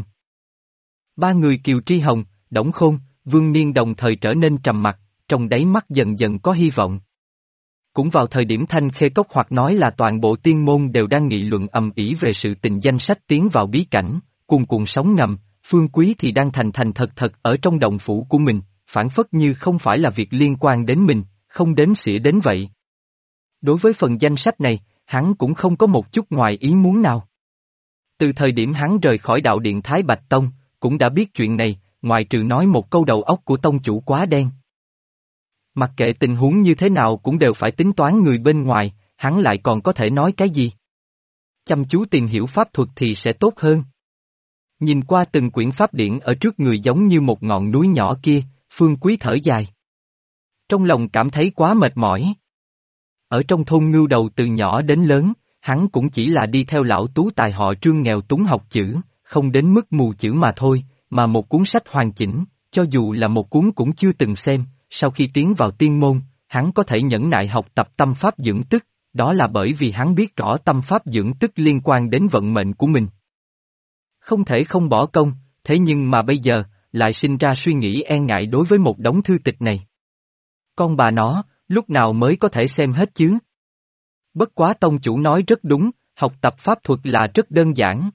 3 người Kiều Tri Hồng, Đổng Khôn, Vương Niên đồng thời trở nên trầm mặc, trong đáy mắt dần dần có hy vọng. Cũng vào thời điểm Thanh Khê Cốc hoặc nói là toàn bộ tiên môn đều đang nghị luận ầm ĩ về sự tình danh sách tiến vào bí cảnh, cuồn cuộn sóng ngầm, Phương Quý thì đang thành thật ở trong động phủ của mình, phản phất như không phải là việc liên quan đến mình, không đếm xỉa đến vậy. Đối với phần danh sách này, hắn cũng không có một chút ngoài ý muốn nào. Từ thời điểm hắn rời khỏi đạo điện Thái Bạch Tông, cũng đã biết chuyện này, ngoài trừ nói một câu đầu óc của tông chủ quá đen. Mặc kệ tình huống như thế nào cũng đều phải tính toán người bên ngoài, hắn lại còn có thể nói cái gì? Chăm chú tìm hiểu pháp thuật thì sẽ tốt hơn. Nhìn qua từng quyển pháp điển ở trước người giống như một ngọn núi nhỏ kia, Phương Quý thở dài. Trong lòng cảm thấy quá mệt mỏi. Ở trong thôn Ngưu Đầu từ nhỏ đến lớn, hắn cũng chỉ là đi theo lão tú tài họ Trương nghèo túng học chữ, không đến mức mù chữ mà thôi, mà một cuốn sách hoàn chỉnh, cho dù là một cuốn cũng chưa từng xem, sau khi tiến vào tiên môn, hắn có thể nhẫn nại học tập tâm pháp dưỡng tức, đó là bởi vì hắn biết rõ tâm pháp dưỡng tức liên quan đến vận mệnh của mình. Không thể không bỏ công, thế nhưng mà bây giờ, lại sinh ra suy nghĩ e ngại đối với một đống thư tịch này. Con bà nó, lúc nào mới có thể xem hết chứ? Bất quá tông chủ nói rất đúng, học tập pháp thuật là rất đơn giản.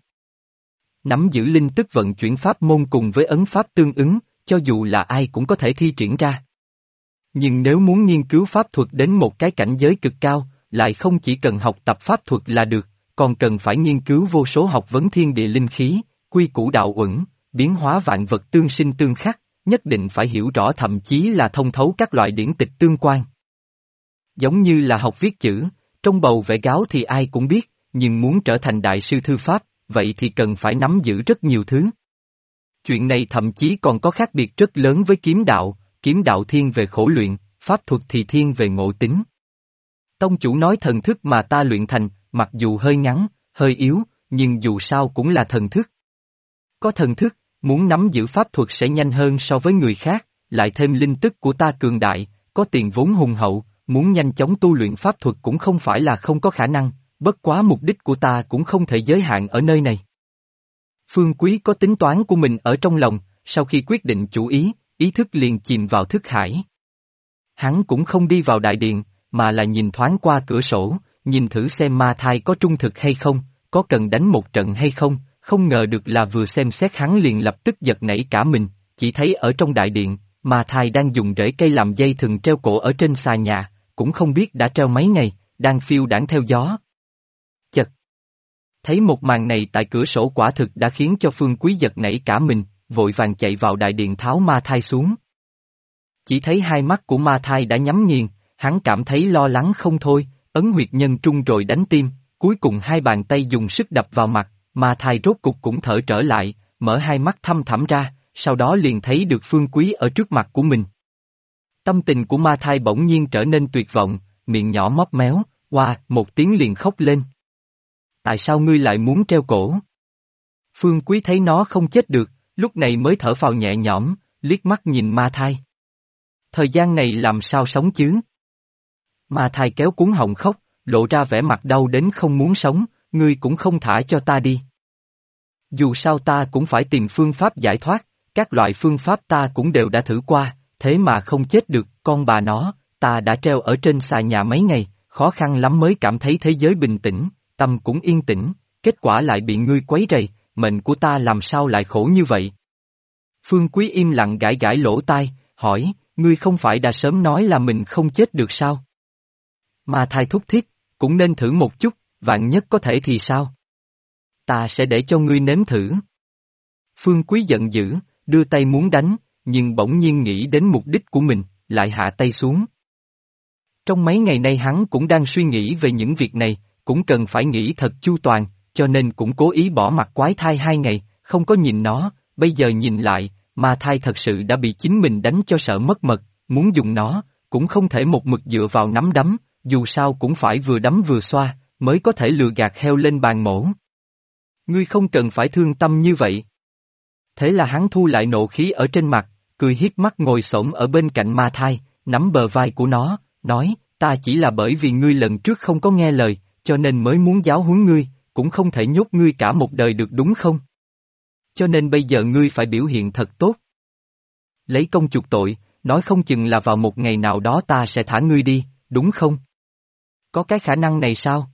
Nắm giữ linh tức vận chuyển pháp môn cùng với ấn pháp tương ứng, cho dù là ai cũng có thể thi triển ra. Nhưng nếu muốn nghiên cứu pháp thuật đến một cái cảnh giới cực cao, lại không chỉ cần học tập pháp thuật là được, còn cần phải nghiên cứu vô số học vấn thiên địa linh khí, quy củ đạo uẩn, biến hóa vạn vật tương sinh tương khắc, nhất định phải hiểu rõ thậm chí là thông thấu các loại điển tịch tương quan. Giống như là học viết chữ, trong bầu vẽ gáo thì ai cũng biết, nhưng muốn trở thành đại sư thư pháp, vậy thì cần phải nắm giữ rất nhiều thứ. Chuyện này thậm chí còn có khác biệt rất lớn với kiếm đạo thiên về khổ luyện, pháp thuật thì thiên về ngộ tính. Tông chủ nói thần thức mà ta luyện thành, mặc dù hơi ngắn, hơi yếu, nhưng dù sao cũng là thần thức. Có thần thức, muốn nắm giữ pháp thuật sẽ nhanh hơn so với người khác, lại thêm linh tức của ta cường đại, có tiền vốn hùng hậu, muốn nhanh chóng tu luyện pháp thuật cũng không phải là không có khả năng, bất quá mục đích của ta cũng không thể giới hạn ở nơi này. Phương Quý có tính toán của mình ở trong lòng, sau khi quyết định chủ ý, ý thức liền chìm vào thức hải. Hắn cũng không đi vào đại điện, mà là nhìn thoáng qua cửa sổ, nhìn thử xem ma thai có trung thực hay không, có cần đánh một trận hay không, không ngờ được là vừa xem xét hắn liền lập tức giật nảy cả mình, chỉ thấy ở trong đại điện, ma thai đang dùng rễ cây làm dây thừng treo cổ ở trên xà nhà, cũng không biết đã treo mấy ngày, đang phiêu đãng theo gió. Chật! Thấy một màn này tại cửa sổ quả thực đã khiến cho Phương Quý giật nảy cả mình, vội vàng chạy vào đại điện tháo ma thai xuống. Chỉ thấy hai mắt của ma thai đã nhắm nghiền, hắn cảm thấy lo lắng không thôi, ấn huyệt nhân trung rồi đánh tim, cuối cùng hai bàn tay dùng sức đập vào mặt, ma thai rốt cục cũng thở trở lại, mở hai mắt thăm thẳm ra, sau đó liền thấy được Phương Quý ở trước mặt của mình. Tâm tình của ma thai bỗng nhiên trở nên tuyệt vọng, miệng nhỏ móp méo, một tiếng liền khóc lên. Tại sao ngươi lại muốn treo cổ? Phương Quý thấy nó không chết được, lúc này mới thở phào nhẹ nhõm, liếc mắt nhìn ma thai. Thời gian này làm sao sống chứ? Ma thai kéo cuống họng khóc, lộ ra vẻ mặt đau đến không muốn sống, ngươi cũng không thả cho ta đi. Dù sao ta cũng phải tìm phương pháp giải thoát, các loại phương pháp ta cũng đều đã thử qua, thế mà không chết được, con bà nó, ta đã treo ở trên xà nhà mấy ngày, khó khăn lắm mới cảm thấy thế giới bình tĩnh, tâm cũng yên tĩnh, kết quả lại bị ngươi quấy rầy, mệnh của ta làm sao lại khổ như vậy? Phương Quý im lặng gãi gãi lỗ tai, hỏi, ngươi không phải đã sớm nói là mình không chết được sao? Ma thai thúc thiết, cũng nên thử một chút, vạn nhất có thể thì sao? Ta sẽ để cho ngươi nếm thử. Phương Quý giận dữ, đưa tay muốn đánh, nhưng bỗng nhiên nghĩ đến mục đích của mình, lại hạ tay xuống. Trong mấy ngày nay hắn cũng đang suy nghĩ về những việc này, cũng cần phải nghĩ thật chu toàn, cho nên cũng cố ý bỏ mặt quái thai 2 ngày, không có nhìn nó, bây giờ nhìn lại, ma thai thật sự đã bị chính mình đánh cho sợ mất mật, muốn dùng nó, cũng không thể một mực dựa vào nắm đấm, dù sao cũng phải vừa đấm vừa xoa, mới có thể lừa gạt heo lên bàn mổ. Ngươi không cần phải thương tâm như vậy. Thế là hắn thu lại nộ khí ở trên mặt, cười hiếp mắt ngồi xổm ở bên cạnh ma thai, nắm bờ vai của nó, nói, ta chỉ là bởi vì ngươi lần trước không có nghe lời, cho nên mới muốn giáo huấn ngươi, cũng không thể nhốt ngươi cả một đời được đúng không? Cho nên bây giờ ngươi phải biểu hiện thật tốt. Lấy công chuộc tội, nói không chừng là vào một ngày nào đó ta sẽ thả ngươi đi, đúng không? Có cái khả năng này sao?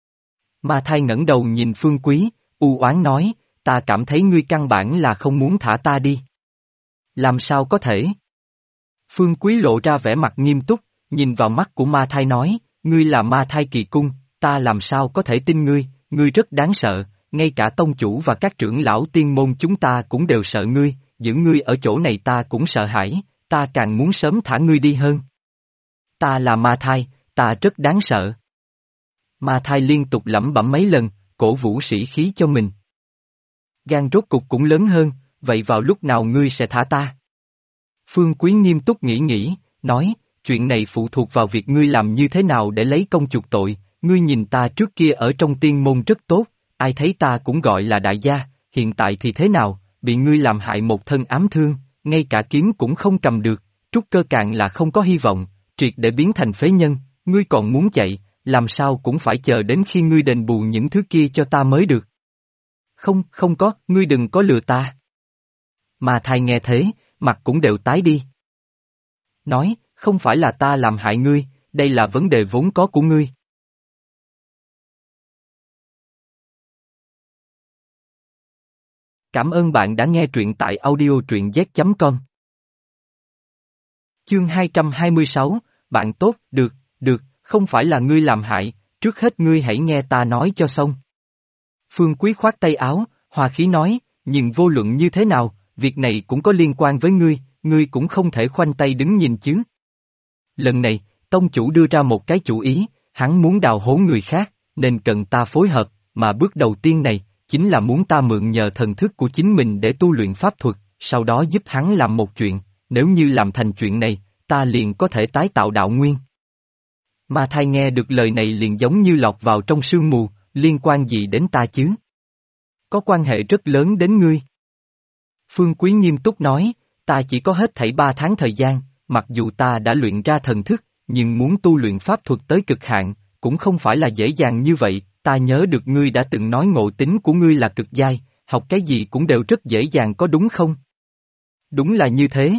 Ma thai ngẩng đầu nhìn Phương Quý, u oán nói, ta cảm thấy ngươi căn bản là không muốn thả ta đi. Làm sao có thể? Phương Quý lộ ra vẻ mặt nghiêm túc, nhìn vào mắt của ma thai nói, ngươi là ma thai kỳ cung, ta làm sao có thể tin ngươi, ngươi rất đáng sợ, ngay cả tông chủ và các trưởng lão tiên môn chúng ta cũng đều sợ ngươi, giữ ngươi ở chỗ này ta cũng sợ hãi, ta càng muốn sớm thả ngươi đi hơn. Ta là ma thai, ta rất đáng sợ. Ma thai liên tục lẩm bẩm mấy lần, cổ vũ sĩ khí cho mình. Gan rốt cục cũng lớn hơn, vậy vào lúc nào ngươi sẽ thả ta? Phương Quý nghiêm túc nghĩ, nói, chuyện này phụ thuộc vào việc ngươi làm như thế nào để lấy công chuộc tội, ngươi nhìn ta trước kia ở trong tiên môn rất tốt, ai thấy ta cũng gọi là đại gia, hiện tại thì thế nào, bị ngươi làm hại một thân ám thương, ngay cả kiếm cũng không cầm được, trúc cơ càng là không có hy vọng, triệt để biến thành phế nhân, ngươi còn muốn chạy, làm sao cũng phải chờ đến khi ngươi đền bù những thứ kia cho ta mới được. Không có, ngươi đừng có lừa ta. Mà thai nghe thế, mặt cũng đều tái đi. Nói, không phải là ta làm hại ngươi, đây là vấn đề vốn có của ngươi. Cảm ơn bạn đã nghe truyện tại audio truyện z.com. Chương 226, bạn tốt, được, không phải là ngươi làm hại, trước hết ngươi hãy nghe ta nói cho xong. Phương Quý khoát tay áo, hòa khí nói, nhưng vô luận như thế nào, việc này cũng có liên quan với ngươi cũng không thể khoanh tay đứng nhìn chứ. Lần này, tông chủ đưa ra một cái chủ ý, hắn muốn đào hố người khác, nên cần ta phối hợp, mà bước đầu tiên này, chính là muốn ta mượn nhờ thần thức của chính mình để tu luyện pháp thuật, sau đó giúp hắn làm một chuyện, nếu như làm thành chuyện này, ta liền có thể tái tạo đạo nguyên. Ma Thai nghe được lời này liền giống như lọt vào trong sương mù, liên quan gì đến ta chứ? Có quan hệ rất lớn đến ngươi. Phương Quý nghiêm túc nói, ta chỉ có hết thảy 3 tháng thời gian, mặc dù ta đã luyện ra thần thức, nhưng muốn tu luyện pháp thuật tới cực hạn, cũng không phải là dễ dàng như vậy, ta nhớ được ngươi đã từng nói ngộ tính của ngươi là cực giai, học cái gì cũng đều rất dễ dàng có đúng không? Đúng là như thế.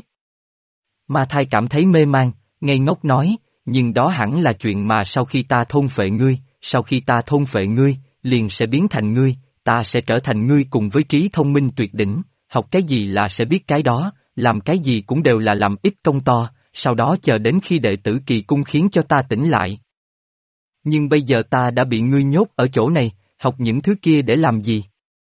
Ma Thai cảm thấy mê man, ngây ngốc nói, nhưng đó hẳn là chuyện mà sau khi ta thôn phệ ngươi, sau khi ta thôn phệ ngươi, liền sẽ biến thành ngươi, ta sẽ trở thành ngươi cùng với trí thông minh tuyệt đỉnh, học cái gì là sẽ biết cái đó, làm cái gì cũng đều là làm ít công to, sau đó chờ đến khi đệ tử kỳ cung khiến cho ta tỉnh lại. Nhưng bây giờ ta đã bị ngươi nhốt ở chỗ này, học những thứ kia để làm gì?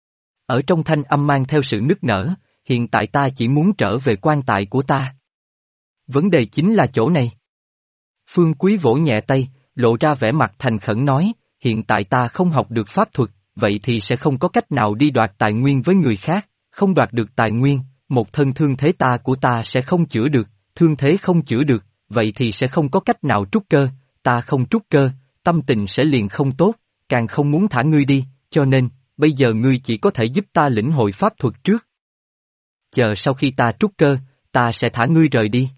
Ở trong thanh âm mang theo sự nức nở, hiện tại ta chỉ muốn trở về quan tài của ta. Vấn đề chính là chỗ này. Phương Quý vỗ nhẹ tay, lộ ra vẻ mặt thành khẩn nói, hiện tại ta không học được pháp thuật, vậy thì sẽ không có cách nào đi đoạt tài nguyên với người khác, không đoạt được tài nguyên, một thân thương thế của ta sẽ không chữa được, thương thế không chữa được, vậy thì sẽ không có cách nào trúc cơ, ta không trúc cơ, tâm tình sẽ liền không tốt, càng không muốn thả ngươi đi, cho nên, bây giờ ngươi chỉ có thể giúp ta lĩnh hội pháp thuật trước. Chờ sau khi ta trúc cơ, ta sẽ thả ngươi rời đi.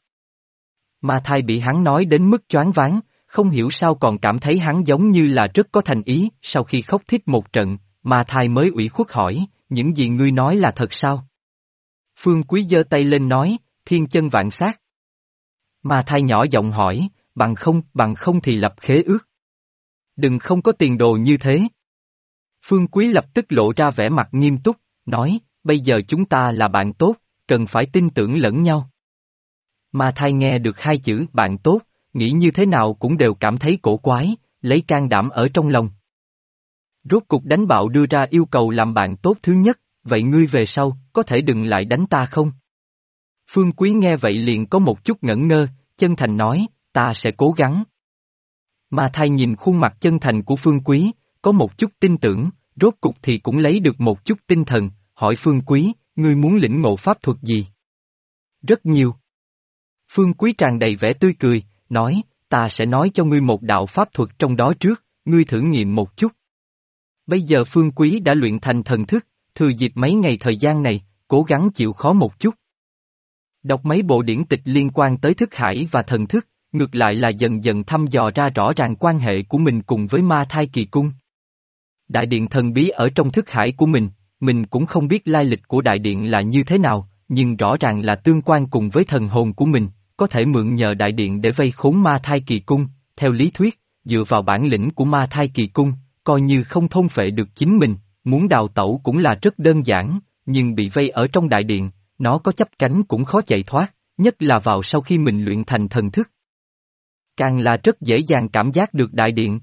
Ma Thai bị hắn nói đến mức choáng váng, không hiểu sao còn cảm thấy hắn giống như là rất có thành ý, sau khi khóc thít một trận, Ma Thai mới ủy khuất hỏi, những gì ngươi nói là thật sao? Phương Quý giơ tay lên nói, thiên chân vạn sát. Ma Thai nhỏ giọng hỏi, bằng không thì lập khế ước. Đừng không có tiền đồ như thế. Phương Quý lập tức lộ ra vẻ mặt nghiêm túc, nói, bây giờ chúng ta là bạn tốt, cần phải tin tưởng lẫn nhau. Ma Thai nghe được 2 chữ bạn tốt, nghĩ như thế nào cũng đều cảm thấy cổ quái, lấy can đảm ở trong lòng. Rốt cục đánh bạo đưa ra yêu cầu làm bạn tốt thứ nhất, vậy ngươi về sau, có thể đừng lại đánh ta không? Phương Quý nghe vậy liền có một chút ngẩn ngơ, chân thành nói, ta sẽ cố gắng. Ma Thai nhìn khuôn mặt chân thành của Phương Quý, có một chút tin tưởng, rốt cục thì cũng lấy được một chút tinh thần, hỏi Phương Quý, ngươi muốn lĩnh ngộ pháp thuật gì? Rất nhiều. Phương Quý tràn đầy vẻ tươi cười, nói, ta sẽ nói cho ngươi một đạo pháp thuật trong đó trước, ngươi thử nghiệm một chút. Bây giờ Phương Quý đã luyện thành thần thức, thừa dịp mấy ngày thời gian này, cố gắng chịu khó một chút. Đọc mấy bộ điển tịch liên quan tới thức hải và thần thức, ngược lại là dần dần thăm dò ra rõ ràng quan hệ của mình cùng với Ma Thai kỳ cung. Đại điện thần bí ở trong thức hải của mình cũng không biết lai lịch của đại điện là như thế nào, nhưng rõ ràng là tương quan cùng với thần hồn của mình, có thể mượn nhờ đại điện để vây khốn Ma Thai kỳ cung, theo lý thuyết, dựa vào bản lĩnh của Ma Thai kỳ cung, coi như không thôn phệ được chính mình, muốn đào tẩu cũng là rất đơn giản, nhưng bị vây ở trong đại điện, nó có chấp cánh cũng khó chạy thoát, nhất là vào sau khi mình luyện thành thần thức. Càng là rất dễ dàng cảm giác được đại điện.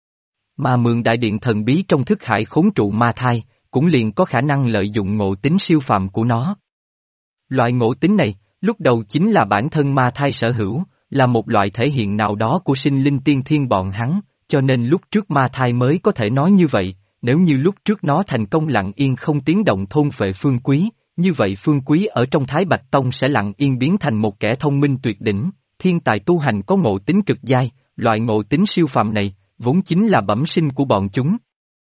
Mà mượn đại điện thần bí trong thức hải khốn trụ Ma Thai, cũng liền có khả năng lợi dụng ngộ tính siêu phàm của nó. Loại ngộ tính này, lúc đầu chính là bản thân Ma Thai sở hữu, là một loại thể hiện nào đó của sinh linh tiên thiên bọn hắn, cho nên lúc trước Ma Thai mới có thể nói như vậy, nếu như lúc trước nó thành công lặng yên không tiếng động thôn phệ Phương Quý, như vậy Phương Quý ở trong Thái Bạch Tông sẽ lặng yên biến thành một kẻ thông minh tuyệt đỉnh, thiên tài tu hành có ngộ tính cực giai, loại ngộ tính siêu phàm này, vốn chính là bẩm sinh của bọn chúng.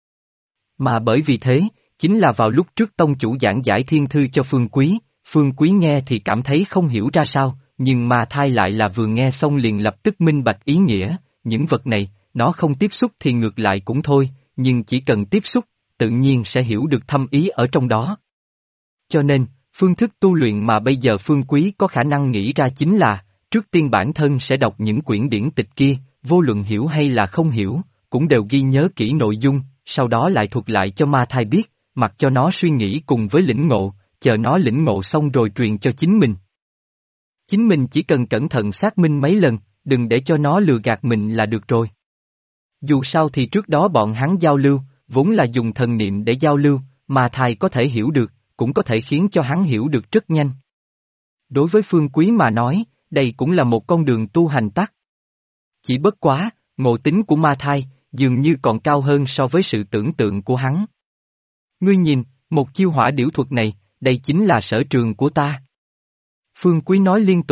Mà bởi vì thế, chính là vào lúc trước tông chủ giảng giải thiên thư cho Phương Quý nghe thì cảm thấy không hiểu ra sao, nhưng Ma Thai lại là vừa nghe xong liền lập tức minh bạch ý nghĩa, những vật này, nó không tiếp xúc thì ngược lại cũng thôi, nhưng chỉ cần tiếp xúc, tự nhiên sẽ hiểu được thâm ý ở trong đó. Cho nên, phương thức tu luyện mà bây giờ Phương Quý có khả năng nghĩ ra chính là, trước tiên bản thân sẽ đọc những quyển điển tịch kia, vô luận hiểu hay là không hiểu, cũng đều ghi nhớ kỹ nội dung, sau đó lại thuật lại cho Ma Thai biết, mặc cho nó suy nghĩ cùng với lĩnh ngộ, chờ nó lĩnh ngộ xong rồi truyền cho chính mình. Chính mình chỉ cần cẩn thận xác minh mấy lần, đừng để cho nó lừa gạt mình là được rồi. Dù sao thì trước đó bọn hắn giao lưu, vốn là dùng thần niệm để giao lưu, mà Thai có thể hiểu được, cũng có thể khiến cho hắn hiểu được rất nhanh. Đối với Phương Quý mà nói, đây cũng là một con đường tu hành tắt. Chỉ bất quá, ngộ tính của Ma Thai, dường như còn cao hơn so với sự tưởng tượng của hắn. Ngươi nhìn, một chiêu hỏa điểu thuật này, đây chính là sở trường của ta. Phương Quý nói liên tục,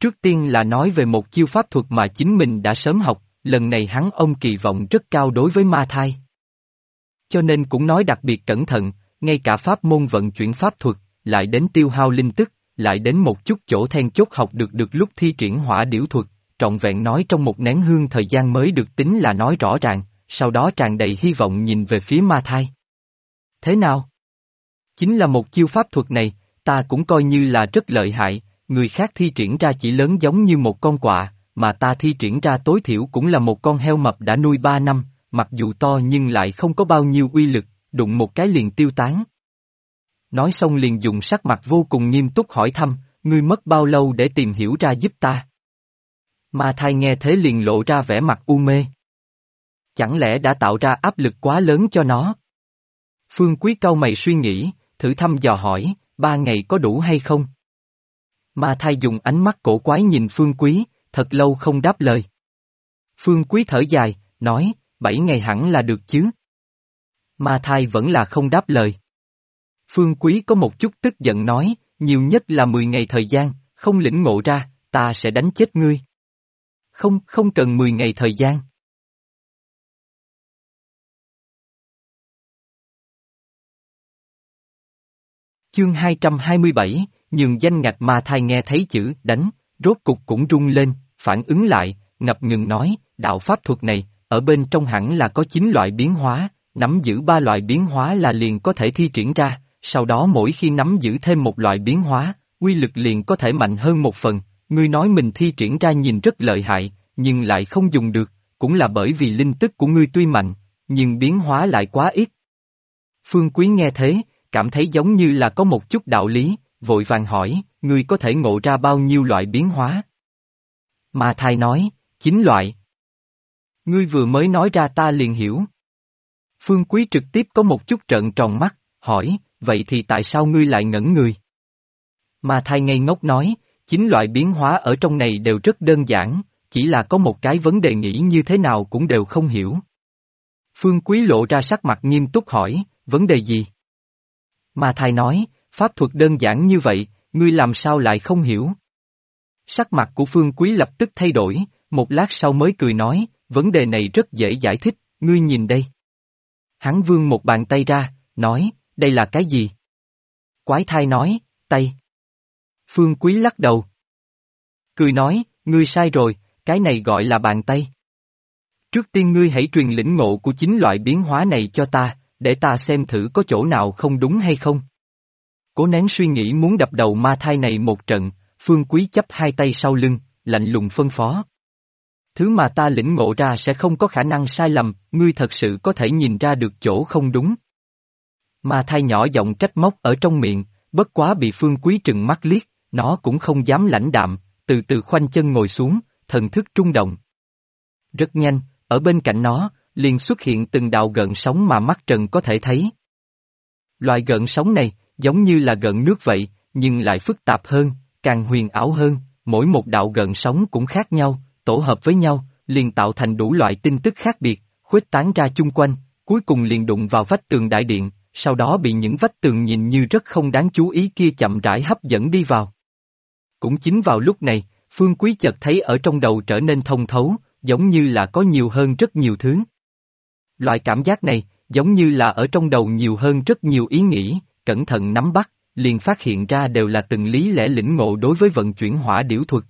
Trước tiên là nói về một chiêu pháp thuật mà chính mình đã sớm học, lần này ông kỳ vọng rất cao đối với ma thai. Cho nên cũng nói đặc biệt cẩn thận, ngay cả pháp môn vận chuyển pháp thuật, lại đến tiêu hao linh tức, lại đến một chút chỗ then chốt học được lúc thi triển hỏa điểu thuật, trọn vẹn nói trong một nén hương thời gian mới được tính là nói rõ ràng, sau đó tràn đầy hy vọng nhìn về phía ma thai. Thế nào? Chính là một chiêu pháp thuật này, ta cũng coi như là rất lợi hại, người khác thi triển ra chỉ lớn giống như một con quạ, mà ta thi triển ra tối thiểu cũng là một con heo mập đã nuôi 3 năm, mặc dù to nhưng lại không có bao nhiêu uy lực, đụng một cái liền tiêu tán. Nói xong liền dùng sắc mặt vô cùng nghiêm túc hỏi thăm, ngươi mất bao lâu để tìm hiểu ra giúp ta? Ma thai nghe thế liền lộ ra vẻ mặt u mê. Chẳng lẽ đã tạo ra áp lực quá lớn cho nó? Phương Quý cau mày suy nghĩ, thử thăm dò hỏi, 3 ngày có đủ hay không? Ma thai dùng ánh mắt cổ quái nhìn Phương Quý, thật lâu không đáp lời. Phương Quý thở dài, nói, 7 ngày hẳn là được chứ? Ma thai vẫn là không đáp lời. Phương Quý có một chút tức giận nói, nhiều nhất là 10 ngày thời gian, không lĩnh ngộ ra, ta sẽ đánh chết ngươi. Không cần 10 ngày thời gian. Chương 227, nhường danh ngạch ma thai nghe thấy chữ đánh, rốt cục cũng rung lên, phản ứng lại, ngập ngừng nói, đạo pháp thuật này, ở bên trong hẳn là có 9 loại biến hóa, nắm giữ 3 loại biến hóa là liền có thể thi triển ra, sau đó mỗi khi nắm giữ thêm một loại biến hóa, uy lực liền có thể mạnh hơn một phần, ngươi nói mình thi triển ra nhìn rất lợi hại, nhưng lại không dùng được, cũng là bởi vì linh tức của ngươi tuy mạnh, nhưng biến hóa lại quá ít. Phương Quý nghe thế, cảm thấy giống như là có một chút đạo lý, vội vàng hỏi, ngươi có thể ngộ ra bao nhiêu loại biến hóa? Ma thai nói, 9 loại. Ngươi vừa mới nói ra ta liền hiểu. Phương Quý trực tiếp có một chút trợn tròn mắt, hỏi, vậy thì tại sao ngươi lại ngẩn người? Ma thai ngây ngốc nói, 9 loại biến hóa ở trong này đều rất đơn giản, chỉ là có một cái vấn đề nghĩ như thế nào cũng đều không hiểu. Phương Quý lộ ra sắc mặt nghiêm túc hỏi, vấn đề gì? Ma thai nói, pháp thuật đơn giản như vậy, ngươi làm sao lại không hiểu? Sắc mặt của Phương Quý lập tức thay đổi, một lát sau mới cười nói, vấn đề này rất dễ giải thích, ngươi nhìn đây. Hắn vươn một bàn tay ra, nói, đây là cái gì? Quái thai nói, tay. Phương Quý lắc đầu. Cười nói, ngươi sai rồi, cái này gọi là bàn tay. Trước tiên ngươi hãy truyền lĩnh ngộ của 9 loại biến hóa này cho ta, để ta xem thử có chỗ nào không đúng hay không. Cố nén suy nghĩ muốn đập đầu ma thai này một trận, Phương Quý chắp hai tay sau lưng, lạnh lùng phân phó. Thứ mà ta lĩnh ngộ ra sẽ không có khả năng sai lầm, ngươi thật sự có thể nhìn ra được chỗ không đúng. Ma thai nhỏ giọng trách móc ở trong miệng, bất quá bị Phương Quý trừng mắt liếc, nó cũng không dám lãnh đạm, từ từ khoanh chân ngồi xuống, thần thức trung động. Rất nhanh, ở bên cạnh nó, liền xuất hiện từng đạo gợn sóng mà mắt trần có thể thấy. Loại gợn sóng này, giống như là gợn nước vậy, nhưng lại phức tạp hơn, càng huyền ảo hơn, mỗi một đạo gợn sóng cũng khác nhau, tổ hợp với nhau, liền tạo thành đủ loại tin tức khác biệt, khuếch tán ra chung quanh, cuối cùng liền đụng vào vách tường đại điện, sau đó bị những vách tường nhìn như rất không đáng chú ý kia chậm rãi hấp dẫn đi vào. Cũng chính vào lúc này, Phương Quý chợt thấy ở trong đầu trở nên thông thấu, giống như là có nhiều hơn rất nhiều thứ. Loại cảm giác này, giống như là ở trong đầu nhiều hơn rất nhiều ý nghĩ, cẩn thận nắm bắt, liền phát hiện ra đều là từng lý lẽ lĩnh ngộ đối với vận chuyển hỏa điểu thuật.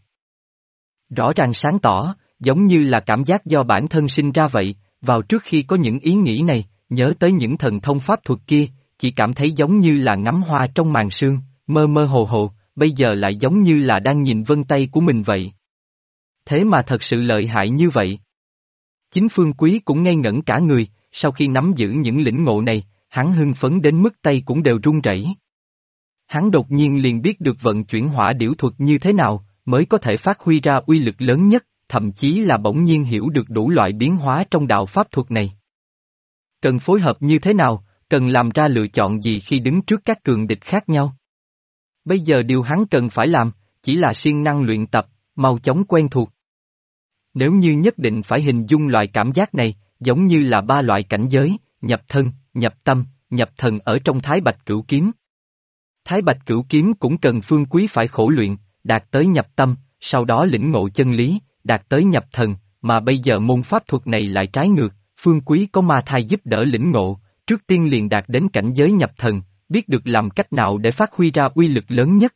Rõ ràng sáng tỏ, giống như là cảm giác do bản thân sinh ra vậy, vào trước khi có những ý nghĩ này, nhớ tới những thần thông pháp thuật kia, chỉ cảm thấy giống như là ngắm hoa trong màn sương, mơ mơ hồ hồ, bây giờ lại giống như là đang nhìn vân tay của mình vậy. Thế mà thật sự lợi hại như vậy. Chính Phương Quý cũng ngây ngẩn cả người, sau khi nắm giữ những lĩnh ngộ này, hắn hưng phấn đến mức tay cũng đều run rẩy. Hắn đột nhiên liền biết được vận chuyển hỏa điểu thuật như thế nào, mới có thể phát huy ra uy lực lớn nhất, thậm chí là bỗng nhiên hiểu được đủ loại biến hóa trong đạo pháp thuật này. Cần phối hợp như thế nào, cần làm ra lựa chọn gì khi đứng trước các cường địch khác nhau. Bây giờ điều hắn cần phải làm, chỉ là siêng năng luyện tập, mau chóng quen thuộc. Nếu như nhất định phải hình dung loại cảm giác này, giống như là 3 loại cảnh giới, nhập thân, nhập tâm, nhập thần ở trong Thái Bạch Cửu Kiếm. Thái Bạch Cửu Kiếm cũng cần Phương Quý phải khổ luyện, đạt tới nhập tâm, sau đó lĩnh ngộ chân lý, đạt tới nhập thần, mà bây giờ môn pháp thuật này lại trái ngược, Phương Quý có ma thai giúp đỡ lĩnh ngộ, trước tiên liền đạt đến cảnh giới nhập thần, biết được làm cách nào để phát huy ra uy lực lớn nhất.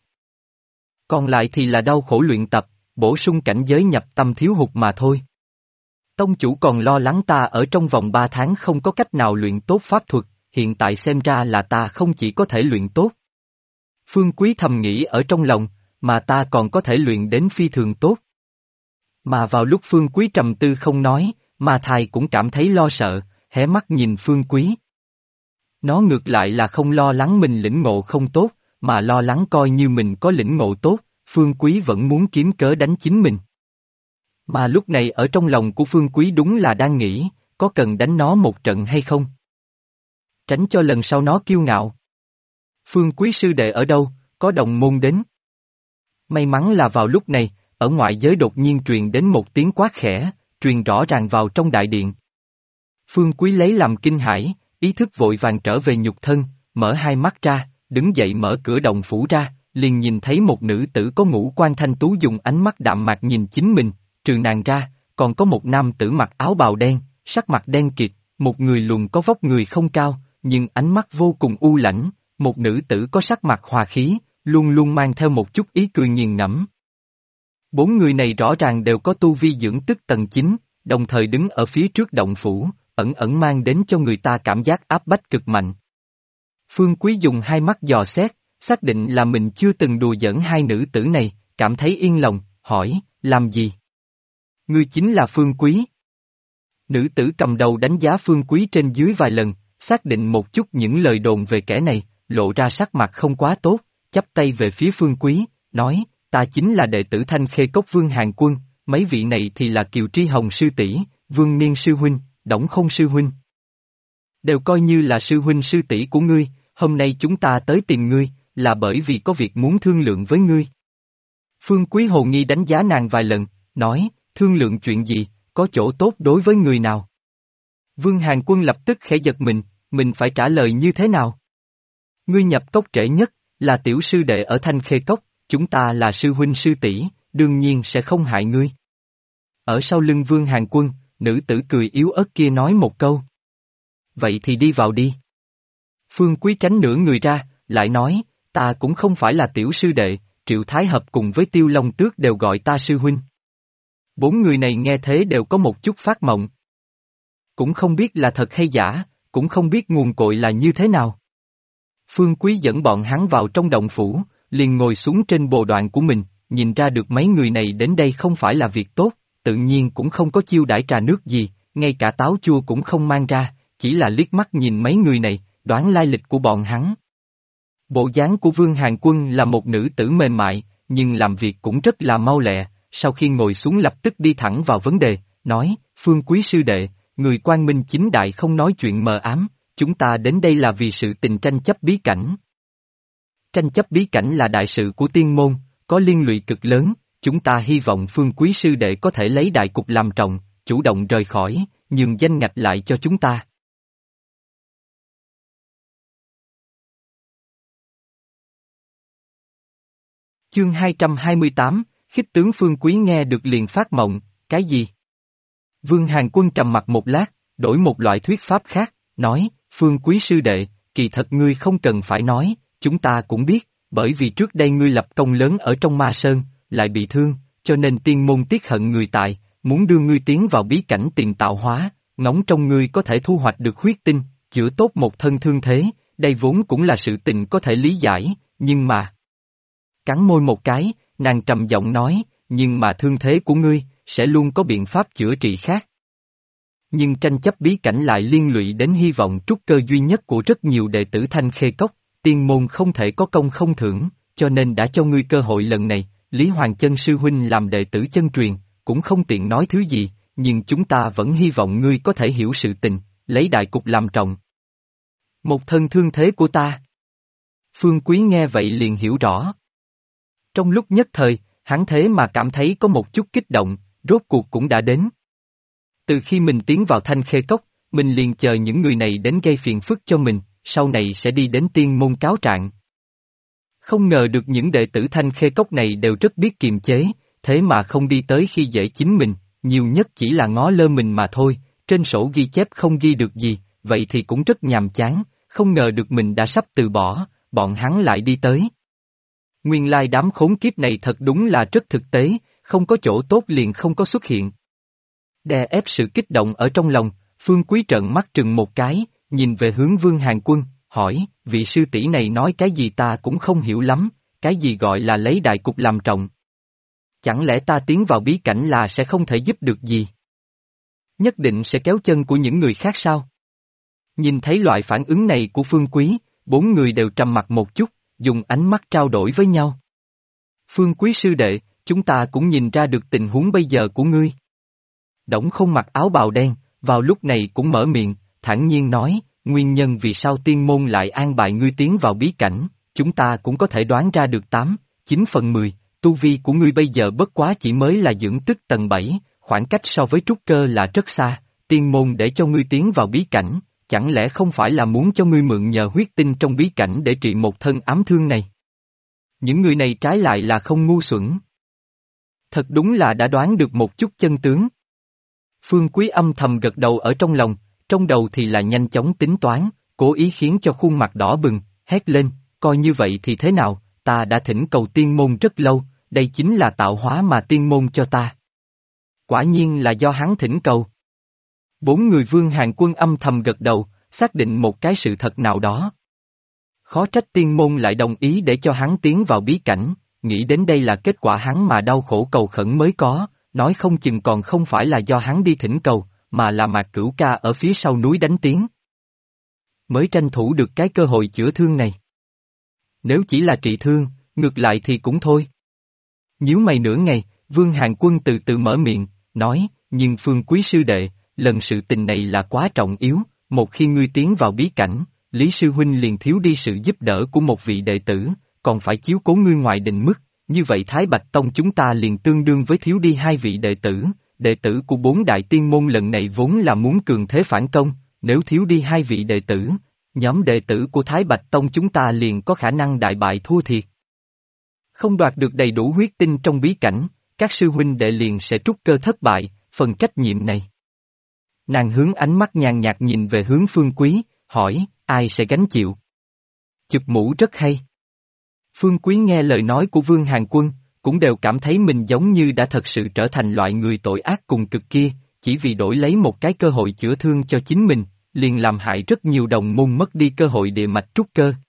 Còn lại thì là đau khổ luyện tập, bổ sung cảnh giới nhập tâm thiếu hụt mà thôi. Tông chủ còn lo lắng ta ở trong vòng 3 tháng không có cách nào luyện tốt pháp thuật, hiện tại xem ra là ta không chỉ có thể luyện tốt. Phương Quý thầm nghĩ ở trong lòng, mà ta còn có thể luyện đến phi thường tốt. Mà vào lúc Phương Quý trầm tư không nói, mà thầy cũng cảm thấy lo sợ, hé mắt nhìn Phương Quý. Nó ngược lại là không lo lắng mình lĩnh ngộ không tốt, mà lo lắng coi như mình có lĩnh ngộ tốt, Phương Quý vẫn muốn kiếm cớ đánh chính mình. Mà lúc này ở trong lòng của Phương Quý đúng là đang nghĩ, có cần đánh nó một trận hay không? Tránh cho lần sau nó kiêu ngạo. Phương Quý sư đệ ở đâu, có đồng môn đến. May mắn là vào lúc này, ở ngoại giới đột nhiên truyền đến một tiếng quát khẽ, truyền rõ ràng vào trong đại điện. Phương Quý lấy làm kinh hãi, ý thức vội vàng trở về nhục thân, mở hai mắt ra, đứng dậy mở cửa động phủ ra, liền nhìn thấy một nữ tử có ngũ quan thanh tú dùng ánh mắt đạm mạc nhìn chính mình, trừ nàng ra, còn có một nam tử mặc áo bào đen, sắc mặt đen kịt, một người lùn có vóc người không cao, nhưng ánh mắt vô cùng u lãnh, một nữ tử có sắc mặt hòa khí, luôn luôn mang theo một chút ý cười nghiền ngẫm. Bốn người này rõ ràng đều có tu vi dưỡng tức tầng 9, đồng thời đứng ở phía trước động phủ, ẩn ẩn mang đến cho người ta cảm giác áp bách cực mạnh. Phương Quý dùng hai mắt dò xét, xác định là mình chưa từng đùa giỡn hai nữ tử này, cảm thấy yên lòng, hỏi, làm gì? Ngươi chính là Phương Quý. Nữ tử cầm đầu đánh giá Phương Quý trên dưới vài lần, xác định một chút những lời đồn về kẻ này, lộ ra sắc mặt không quá tốt, chắp tay về phía Phương Quý, nói, ta chính là đệ tử Thanh Khê Cốc Vương Hàn Quân, mấy vị này thì là Kiều Tri Hồng sư tỷ, Vương Niên sư huynh, Đổng Không sư huynh. Đều coi như là sư huynh sư tỷ của ngươi, hôm nay chúng ta tới tìm ngươi, là bởi vì có việc muốn thương lượng với ngươi. Phương Quý hồ nghi đánh giá nàng vài lần, nói, thương lượng chuyện gì, có chỗ tốt đối với người nào? Vương Hàn Quân lập tức khẽ giật mình phải trả lời như thế nào? Ngươi nhập cốc trễ nhất, là tiểu sư đệ ở Thanh Khê Cốc, chúng ta là sư huynh sư tỷ, đương nhiên sẽ không hại ngươi. Ở sau lưng Vương Hàn Quân, nữ tử cười yếu ớt kia nói một câu. Vậy thì đi vào đi. Phương Quý tránh nửa người ra, lại nói, ta cũng không phải là tiểu sư đệ, Triệu Thái Hợp cùng với Tiêu Long Tước đều gọi ta sư huynh. Bốn người này nghe thế đều có một chút phát mộng. Cũng không biết là thật hay giả, cũng không biết nguồn cội là như thế nào. Phương Quý dẫn bọn hắn vào trong động phủ, liền ngồi xuống trên bồ đoạn của mình, nhìn ra được mấy người này đến đây không phải là việc tốt, tự nhiên cũng không có chiêu đãi trà nước gì, ngay cả táo chua cũng không mang ra, chỉ là liếc mắt nhìn mấy người này, đoán lai lịch của bọn hắn. Bộ dáng của Vương Hàn Quân là một nữ tử mềm mại, nhưng làm việc cũng rất là mau lẹ, sau khi ngồi xuống lập tức đi thẳng vào vấn đề, nói, Phương Quý sư đệ, người quang minh chính đại không nói chuyện mờ ám, chúng ta đến đây là vì sự tình tranh chấp bí cảnh. Tranh chấp bí cảnh là đại sự của tiên môn, có liên lụy cực lớn, chúng ta hy vọng Phương Quý sư đệ có thể lấy đại cục làm trọng, chủ động rời khỏi, nhường danh ngạch lại cho chúng ta. Chương 228, khích tướng Phương Quý nghe được liền phát mộng, cái gì? Vương Hàn Quân trầm mặt một lát, đổi một loại thuyết pháp khác, nói, Phương Quý sư đệ, kỳ thật ngươi không cần phải nói, chúng ta cũng biết, bởi vì trước đây ngươi lập công lớn ở trong Ma Sơn, lại bị thương, cho nên tiên môn tiếc hận người tại, muốn đưa ngươi tiến vào bí cảnh tiền tạo hóa, ngóng trong ngươi có thể thu hoạch được huyết tinh, chữa tốt một thân thương thế, đây vốn cũng là sự tình có thể lý giải, nhưng mà... Cắn môi một cái, nàng trầm giọng nói, nhưng mà thương thế của ngươi, sẽ luôn có biện pháp chữa trị khác. Nhưng tranh chấp bí cảnh lại liên lụy đến hy vọng trúc cơ duy nhất của rất nhiều đệ tử Thanh Khê Cốc, tiên môn không thể có công không thưởng, cho nên đã cho ngươi cơ hội lần này, Lý Hoàng Chân sư huynh làm đệ tử chân truyền, cũng không tiện nói thứ gì, nhưng chúng ta vẫn hy vọng ngươi có thể hiểu sự tình, lấy đại cục làm trọng. Một thân thương thế của ta. Phương Quý nghe vậy liền hiểu rõ. Trong lúc nhất thời, hắn thế mà cảm thấy có một chút kích động, rốt cuộc cũng đã đến. Từ khi mình tiến vào Thanh Khê Cốc, mình liền chờ những người này đến gây phiền phức cho mình, sau này sẽ đi đến tiên môn cáo trạng. Không ngờ được những đệ tử Thanh Khê Cốc này đều rất biết kiềm chế, thế mà không đi tới khi dễ chính mình, nhiều nhất chỉ là ngó lơ mình mà thôi, trên sổ ghi chép không ghi được gì, vậy thì cũng rất nhàm chán, không ngờ được mình đã sắp từ bỏ, bọn hắn lại đi tới. Nguyên lai đám khốn kiếp này thật đúng là rất thực tế, không có chỗ tốt liền không có xuất hiện. Đè ép sự kích động ở trong lòng, Phương Quý trợn mắt trừng một cái, nhìn về hướng Vương Hàn Quân, hỏi, vị sư tỷ này nói cái gì ta cũng không hiểu lắm, cái gì gọi là lấy đại cục làm trọng. Chẳng lẽ ta tiến vào bí cảnh là sẽ không thể giúp được gì? Nhất định sẽ kéo chân của những người khác sao? Nhìn thấy loại phản ứng này của Phương Quý, bốn người đều trầm mặc một chút, dùng ánh mắt trao đổi với nhau. Phương Quý sư đệ, chúng ta cũng nhìn ra được tình huống bây giờ của ngươi. Đổng Không mặc áo bào đen, vào lúc này cũng mở miệng, thản nhiên nói, nguyên nhân vì sao tiên môn lại an bài ngươi tiến vào bí cảnh, chúng ta cũng có thể đoán ra được 9/10, tu vi của ngươi bây giờ bất quá chỉ mới là dưỡng tức tầng 7, khoảng cách so với trúc cơ là rất xa, tiên môn để cho ngươi tiến vào bí cảnh, chẳng lẽ không phải là muốn cho ngươi mượn nhờ huyết tinh trong bí cảnh để trị một thân ám thương này? Những người này trái lại là không ngu xuẩn. Thật đúng là đã đoán được một chút chân tướng. Phương Quý âm thầm gật đầu ở trong lòng, trong đầu thì là nhanh chóng tính toán, cố ý khiến cho khuôn mặt đỏ bừng, hét lên, coi như vậy thì thế nào, ta đã thỉnh cầu tiên môn rất lâu, đây chính là tạo hóa mà tiên môn cho ta. Quả nhiên là do hắn thỉnh cầu. Bốn người Vương Hàn Quân âm thầm gật đầu, xác định một cái sự thật nào đó. Khó trách tiên môn lại đồng ý để cho hắn tiến vào bí cảnh, nghĩ đến đây là kết quả hắn mà đau khổ cầu khẩn mới có, nói không chừng còn không phải là do hắn đi thỉnh cầu, mà là Mạc Cửu Ca ở phía sau núi đánh tiếng. Mới tranh thủ được cái cơ hội chữa thương này. Nếu chỉ là trị thương, ngược lại thì cũng thôi. Nhíu mày nửa ngày, Vương Hàn Quân từ từ mở miệng, nói, nhưng Phương Quý sư đệ, lần sự tình này là quá trọng yếu, một khi ngươi tiến vào bí cảnh, Lý Sư Huynh liền thiếu đi sự giúp đỡ của một vị đệ tử, còn phải chiếu cố ngươi ngoài định mức, như vậy Thái Bạch Tông chúng ta liền tương đương với thiếu đi hai vị đệ tử của bốn đại tiên môn lần này vốn là muốn cường thế phản công, nếu thiếu đi hai vị đệ tử, nhóm đệ tử của Thái Bạch Tông chúng ta liền có khả năng đại bại thua thiệt. Không đoạt được đầy đủ huyết tinh trong bí cảnh, các sư huynh đệ liền sẽ trút cơ thất bại, phần trách nhiệm này. Nàng hướng ánh mắt nhàn nhạt nhìn về hướng Phương Quý, hỏi, ai sẽ gánh chịu? Chụp mũ rất hay. Phương Quý nghe lời nói của Vương Hàn Quân, cũng đều cảm thấy mình giống như đã thật sự trở thành loại người tội ác cùng cực kia, chỉ vì đổi lấy một cái cơ hội chữa thương cho chính mình, liền làm hại rất nhiều đồng môn mất đi cơ hội địa mạch trút cơ.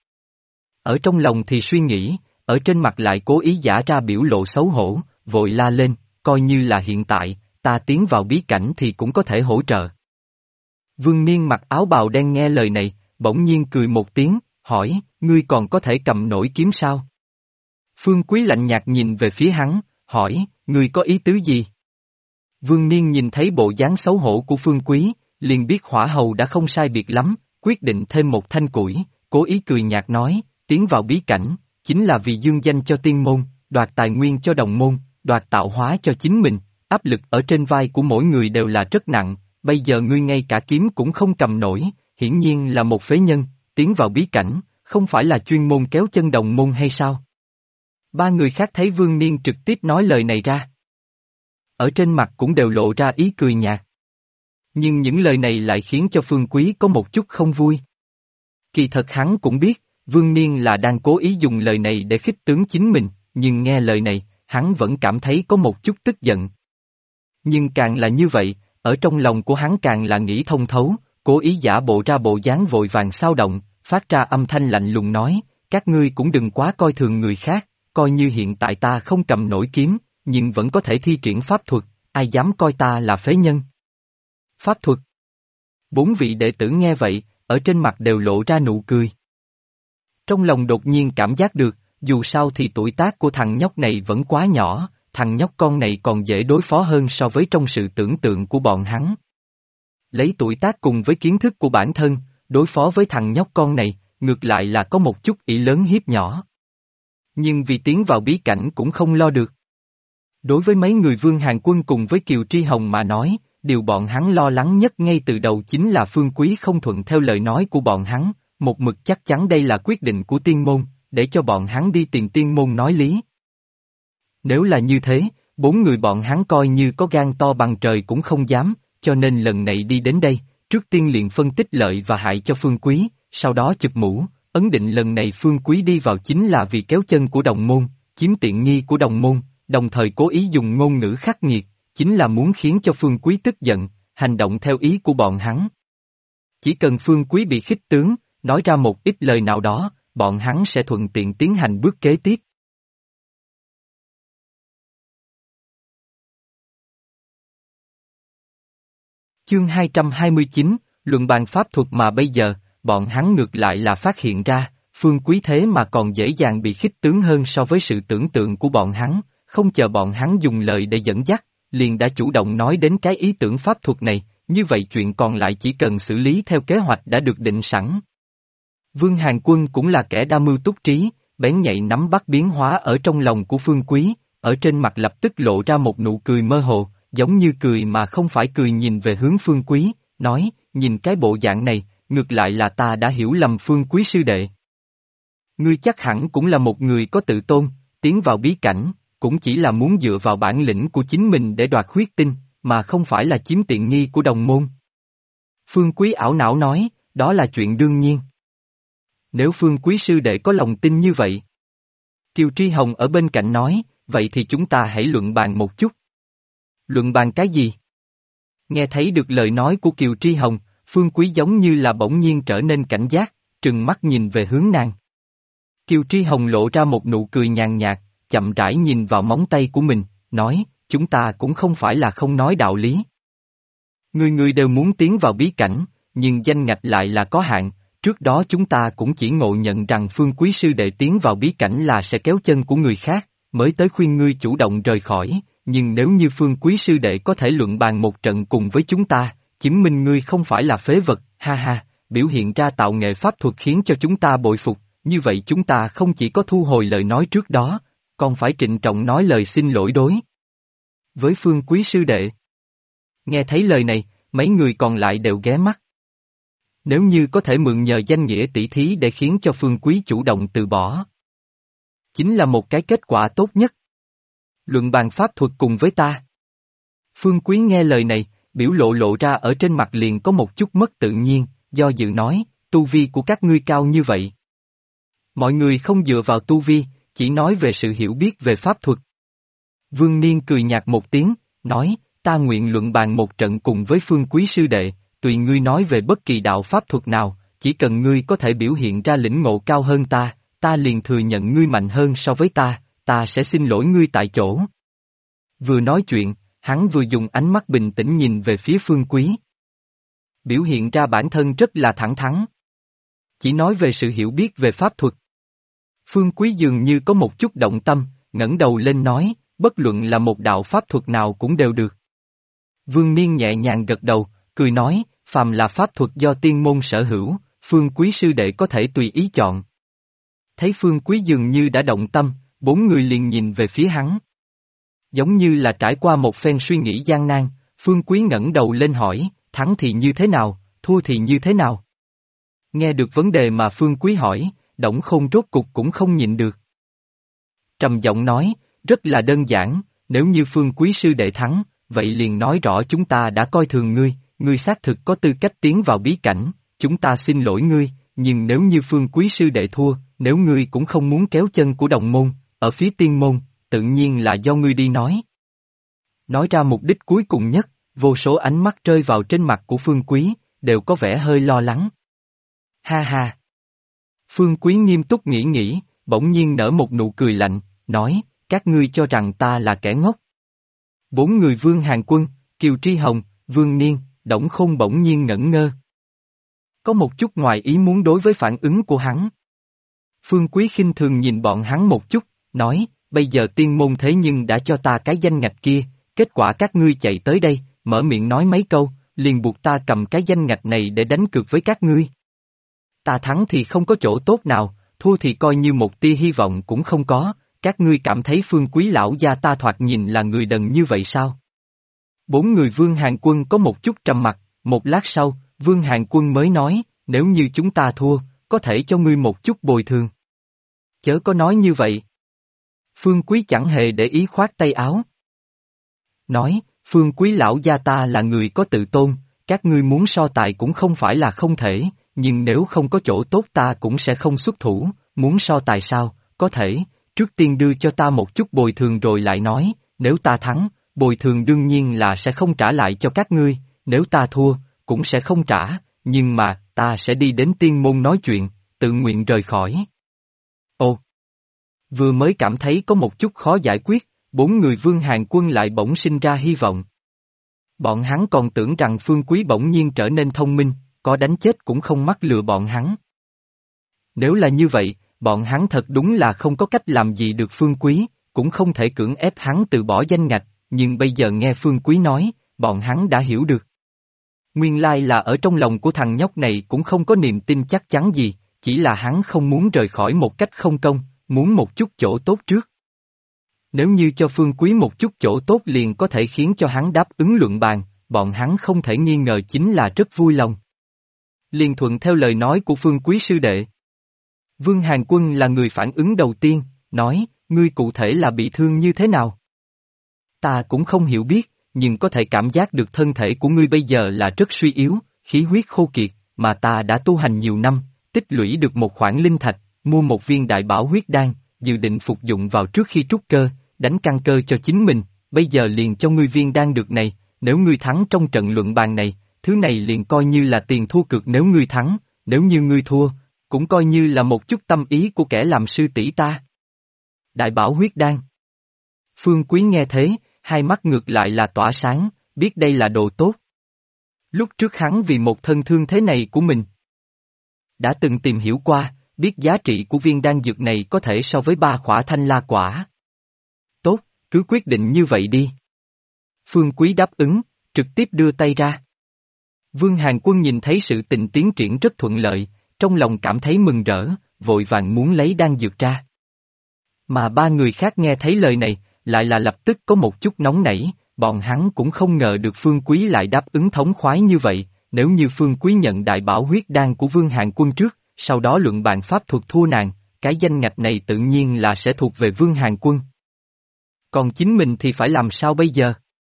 Ở trong lòng thì suy nghĩ, ở trên mặt lại cố ý giả ra biểu lộ xấu hổ, vội la lên, coi như là hiện tại, ta tiến vào bí cảnh thì cũng có thể hỗ trợ. Vương Miên mặc áo bào đen nghe lời này, bỗng nhiên cười một tiếng, hỏi, ngươi còn có thể cầm nổi kiếm sao? Phương Quý lạnh nhạt nhìn về phía hắn, hỏi, ngươi có ý tứ gì? Vương Miên nhìn thấy bộ dáng xấu hổ của Phương Quý, liền biết hỏa hầu đã không sai biệt lắm, quyết định thêm một thanh củi, cố ý cười nhạt nói, tiến vào bí cảnh, chính là vì dương danh cho tiên môn, đoạt tài nguyên cho đồng môn, đoạt tạo hóa cho chính mình, áp lực ở trên vai của mỗi người đều là rất nặng, bây giờ ngươi ngay cả kiếm cũng không cầm nổi, hiển nhiên là một phế nhân, tiến vào bí cảnh, không phải là chuyên môn kéo chân đồng môn hay sao? Ba người khác thấy Vương Niên trực tiếp nói lời này ra. Ở trên mặt cũng đều lộ ra ý cười nhạt. Nhưng những lời này lại khiến cho Phương Quý có một chút không vui. Kỳ thật hắn cũng biết, Vương Niên là đang cố ý dùng lời này để khích tướng chính mình, nhưng nghe lời này, hắn vẫn cảm thấy có một chút tức giận. Nhưng càng là như vậy, ở trong lòng của hắn càng là nghĩ thông thấu, cố ý giả bộ ra bộ dáng vội vàng xao động, phát ra âm thanh lạnh lùng nói, các ngươi cũng đừng quá coi thường người khác, coi như hiện tại ta không cầm nổi kiếm, nhưng vẫn có thể thi triển pháp thuật, ai dám coi ta là phế nhân. Pháp thuật. Bốn vị đệ tử nghe vậy, ở trên mặt đều lộ ra nụ cười. Trong lòng đột nhiên cảm giác được, dù sao thì tuổi tác của thằng nhóc này vẫn quá nhỏ, thằng nhóc con này còn dễ đối phó hơn so với trong sự tưởng tượng của bọn hắn. Lấy tuổi tác cùng với kiến thức của bản thân, đối phó với thằng nhóc con này, ngược lại là có một chút ỷ lớn hiếp nhỏ. Nhưng vì tiến vào bí cảnh cũng không lo được. Đối với mấy người Vương Hàn Quân cùng với Kiều Tri Hồng mà nói, điều bọn hắn lo lắng nhất ngay từ đầu chính là Phương Quý không thuận theo lời nói của bọn hắn, một mực chắc chắn đây là quyết định của tiên môn, để cho bọn hắn đi tìm tiên môn nói lý. Nếu là như thế, 4 người bọn hắn coi như có gan to bằng trời cũng không dám, cho nên lần này đi đến đây, trước tiên liền phân tích lợi và hại cho Phương Quý, sau đó chụp mũ, ấn định lần này Phương Quý đi vào chính là vì kéo chân của đồng môn, chiếm tiện nghi của đồng môn, đồng thời cố ý dùng ngôn ngữ khắc nghiệt, chính là muốn khiến cho Phương Quý tức giận, hành động theo ý của bọn hắn. Chỉ cần Phương Quý bị khích tướng, nói ra một ít lời nào đó, bọn hắn sẽ thuận tiện tiến hành bước kế tiếp. Chương 229, luận bàn pháp thuật mà bây giờ, bọn hắn ngược lại là phát hiện ra, Phương Quý thế mà còn dễ dàng bị khích tướng hơn so với sự tưởng tượng của bọn hắn, không chờ bọn hắn dùng lời để dẫn dắt, liền đã chủ động nói đến cái ý tưởng pháp thuật này, như vậy chuyện còn lại chỉ cần xử lý theo kế hoạch đã được định sẵn. Vương Hàn Quân cũng là kẻ đa mưu túc trí, bén nhạy nắm bắt biến hóa ở trong lòng của Phương Quý, ở trên mặt lập tức lộ ra một nụ cười mơ hồ, giống như cười mà không phải cười, nhìn về hướng Phương Quý, nói, nhìn cái bộ dạng này, ngược lại là ta đã hiểu lầm Phương Quý sư đệ. Ngươi chắc hẳn cũng là một người có tự tôn, tiến vào bí cảnh, cũng chỉ là muốn dựa vào bản lĩnh của chính mình để đoạt huyết tinh, mà không phải là chiếm tiện nghi của đồng môn. Phương Quý ảo não nói, đó là chuyện đương nhiên. Nếu Phương Quý sư đệ có lòng tin như vậy. Kiều Tri Hồng ở bên cạnh nói, vậy thì chúng ta hãy luận bàn một chút. Luận bàn cái gì? Nghe thấy được lời nói của Kiều Tri Hồng, Phương Quý giống như là bỗng nhiên trở nên cảnh giác, trừng mắt nhìn về hướng nàng. Kiều Tri Hồng lộ ra một nụ cười nhàn nhạt, chậm rãi nhìn vào móng tay của mình, nói, chúng ta cũng không phải là không nói đạo lý. Người người đều muốn tiến vào bí cảnh, nhưng danh ngạch lại là có hạn, trước đó chúng ta cũng chỉ ngộ nhận rằng Phương Quý sư đệ tiến vào bí cảnh là sẽ kéo chân của người khác, mới tới khuyên ngươi chủ động rời khỏi, nhưng nếu như Phương Quý sư đệ có thể luận bàn một trận cùng với chúng ta, chứng minh ngươi không phải là phế vật, ha ha, biểu hiện ra tạo nghệ pháp thuật khiến cho chúng ta bội phục, như vậy chúng ta không chỉ có thu hồi lời nói trước đó, còn phải trịnh trọng nói lời xin lỗi đối với Phương Quý sư đệ. Nghe thấy lời này, mấy người còn lại đều ghé mắt. Nếu như có thể mượn nhờ danh nghĩa tỷ thí để khiến cho Phương Quý chủ động từ bỏ, chính là một cái kết quả tốt nhất. Luận bàn pháp thuật cùng với ta. Phương Quý nghe lời này, biểu lộ ra ở trên mặt liền có một chút mất tự nhiên, do dự nói, tu vi của các ngươi cao như vậy. Mọi người không dựa vào tu vi, chỉ nói về sự hiểu biết về pháp thuật. Vương Niên cười nhạt một tiếng, nói, ta nguyện luận bàn một trận cùng với Phương Quý sư đệ, tùy ngươi nói về bất kỳ đạo pháp thuật nào, chỉ cần ngươi có thể biểu hiện ra lĩnh ngộ cao hơn ta, ta liền thừa nhận ngươi mạnh hơn so với ta sẽ xin lỗi ngươi tại chỗ. Vừa nói chuyện, hắn vừa dùng ánh mắt bình tĩnh nhìn về phía Phương Quý. Biểu hiện ra bản thân rất là thẳng thắn. Chỉ nói về sự hiểu biết về pháp thuật. Phương Quý dường như có một chút động tâm, ngẩng đầu lên nói, bất luận là một đạo pháp thuật nào cũng đều được. Vương Niên nhẹ nhàng gật đầu, cười nói, phàm là pháp thuật do tiên môn sở hữu, Phương Quý sư đệ có thể tùy ý chọn. Thấy Phương Quý dường như đã động tâm, 4 người liền nhìn về phía hắn. Giống như là trải qua một phen suy nghĩ gian nan, Phương Quý ngẩng đầu lên hỏi, thắng thì như thế nào, thua thì như thế nào? Nghe được vấn đề mà Phương Quý hỏi, Đổng Khôn rốt cục cũng không nhịn được. Trầm giọng nói, rất là đơn giản, nếu như Phương Quý sư đệ thắng, vậy liền nói rõ chúng ta đã coi thường ngươi, ngươi xác thực có tư cách tiến vào bí cảnh, chúng ta xin lỗi ngươi, nhưng nếu như Phương Quý sư đệ thua, nếu ngươi cũng không muốn kéo chân của đồng môn, ở phía tiên môn, tự nhiên là do ngươi đi nói. Nói ra mục đích cuối cùng nhất, vô số ánh mắt rơi vào trên mặt của Phương Quý, đều có vẻ hơi lo lắng. Ha ha! Phương Quý nghiêm túc nghĩ, bỗng nhiên nở một nụ cười lạnh, nói, các ngươi cho rằng ta là kẻ ngốc. 4 người Vương Hàn Quân, Kiều Tri Hồng, Vương Niên, Đổng Khôn bỗng nhiên ngẩn ngơ. Có một chút ngoài ý muốn đối với phản ứng của hắn. Phương Quý khinh thường nhìn bọn hắn một chút, nói, bây giờ tiên môn thế nhưng đã cho ta cái danh ngạch kia, kết quả các ngươi chạy tới đây, mở miệng nói mấy câu, liền buộc ta cầm cái danh ngạch này để đánh cược với các ngươi. Ta thắng thì không có chỗ tốt nào, thua thì coi như một tia hy vọng cũng không có, các ngươi cảm thấy Phương Quý lão gia ta thoạt nhìn là người đần như vậy sao? 4 người Vương Hàn Quân có một chút trầm mặc, một lát sau, Vương Hàn Quân mới nói, nếu như chúng ta thua, có thể cho ngươi một chút bồi thường. Chớ có nói như vậy. Phương Quý chẳng hề để ý khoát tay áo. nói, Phương Quý lão gia ta là người có tự tôn, các ngươi muốn so tài cũng không phải là không thể, nhưng nếu không có chỗ tốt ta cũng sẽ không xuất thủ, muốn so tài sao, có thể, trước tiên đưa cho ta một chút bồi thường rồi lại nói, nếu ta thắng, bồi thường đương nhiên là sẽ không trả lại cho các ngươi, nếu ta thua, cũng sẽ không trả, nhưng mà, ta sẽ đi đến tiên môn nói chuyện, tự nguyện rời khỏi. Ồ! Vừa mới cảm thấy có một chút khó giải quyết, bốn người Vương Hàn Quân lại bỗng sinh ra hy vọng. Bọn hắn còn tưởng rằng Phương Quý bỗng nhiên trở nên thông minh, có đánh chết cũng không mắc lừa bọn hắn. Nếu là như vậy, bọn hắn thật đúng là không có cách làm gì được Phương Quý, cũng không thể cưỡng ép hắn từ bỏ danh ngạch, nhưng bây giờ nghe Phương Quý nói, bọn hắn đã hiểu được. Nguyên lai là ở trong lòng của thằng nhóc này cũng không có niềm tin chắc chắn gì, chỉ là hắn không muốn rời khỏi một cách không công, muốn một chút chỗ tốt trước. Nếu như cho Phương Quý một chút chỗ tốt liền có thể khiến cho hắn đáp ứng luận bàn, bọn hắn không thể nghi ngờ chính là rất vui lòng. Liền thuận theo lời nói của Phương Quý sư đệ. Vương Hàn Quân là người phản ứng đầu tiên, nói, ngươi cụ thể là bị thương như thế nào? Ta cũng không hiểu biết, nhưng có thể cảm giác được thân thể của ngươi bây giờ là rất suy yếu, khí huyết khô kiệt, mà ta đã tu hành nhiều năm, tích lũy được một khoản linh thạch, mua một viên đại bảo huyết đan, dự định phục dụng vào trước khi trúc cơ, đánh căn cơ cho chính mình, bây giờ liền cho ngươi viên đan được này, nếu ngươi thắng trong trận luận bàn này, thứ này liền coi như là tiền thua cược nếu ngươi thắng, nếu như ngươi thua, cũng coi như là một chút tâm ý của kẻ làm sư tỷ ta. Đại bảo huyết đan. Phương Quý nghe thế, hai mắt ngược lại là tỏa sáng, biết đây là đồ tốt. Lúc trước hắn vì một thân thương thế này của mình, đã từng tìm hiểu qua, biết giá trị của viên đan dược này có thể so với 3 khỏa thanh la quả. Tốt, cứ quyết định như vậy đi. Phương Quý đáp ứng, trực tiếp đưa tay ra. Vương Hàn Quân nhìn thấy sự tình tiến triển rất thuận lợi, trong lòng cảm thấy mừng rỡ, vội vàng muốn lấy đan dược ra. Mà ba người khác nghe thấy lời này, lại là lập tức có một chút nóng nảy, bọn hắn cũng không ngờ được Phương Quý lại đáp ứng thống khoái như vậy, nếu như Phương Quý nhận đại bảo huyết đan của Vương Hàn Quân trước, sau đó luận bàn pháp thuật thua nàng, cái danh ngạch này tự nhiên là sẽ thuộc về Vương Hàn Quân. Còn chính mình thì phải làm sao bây giờ?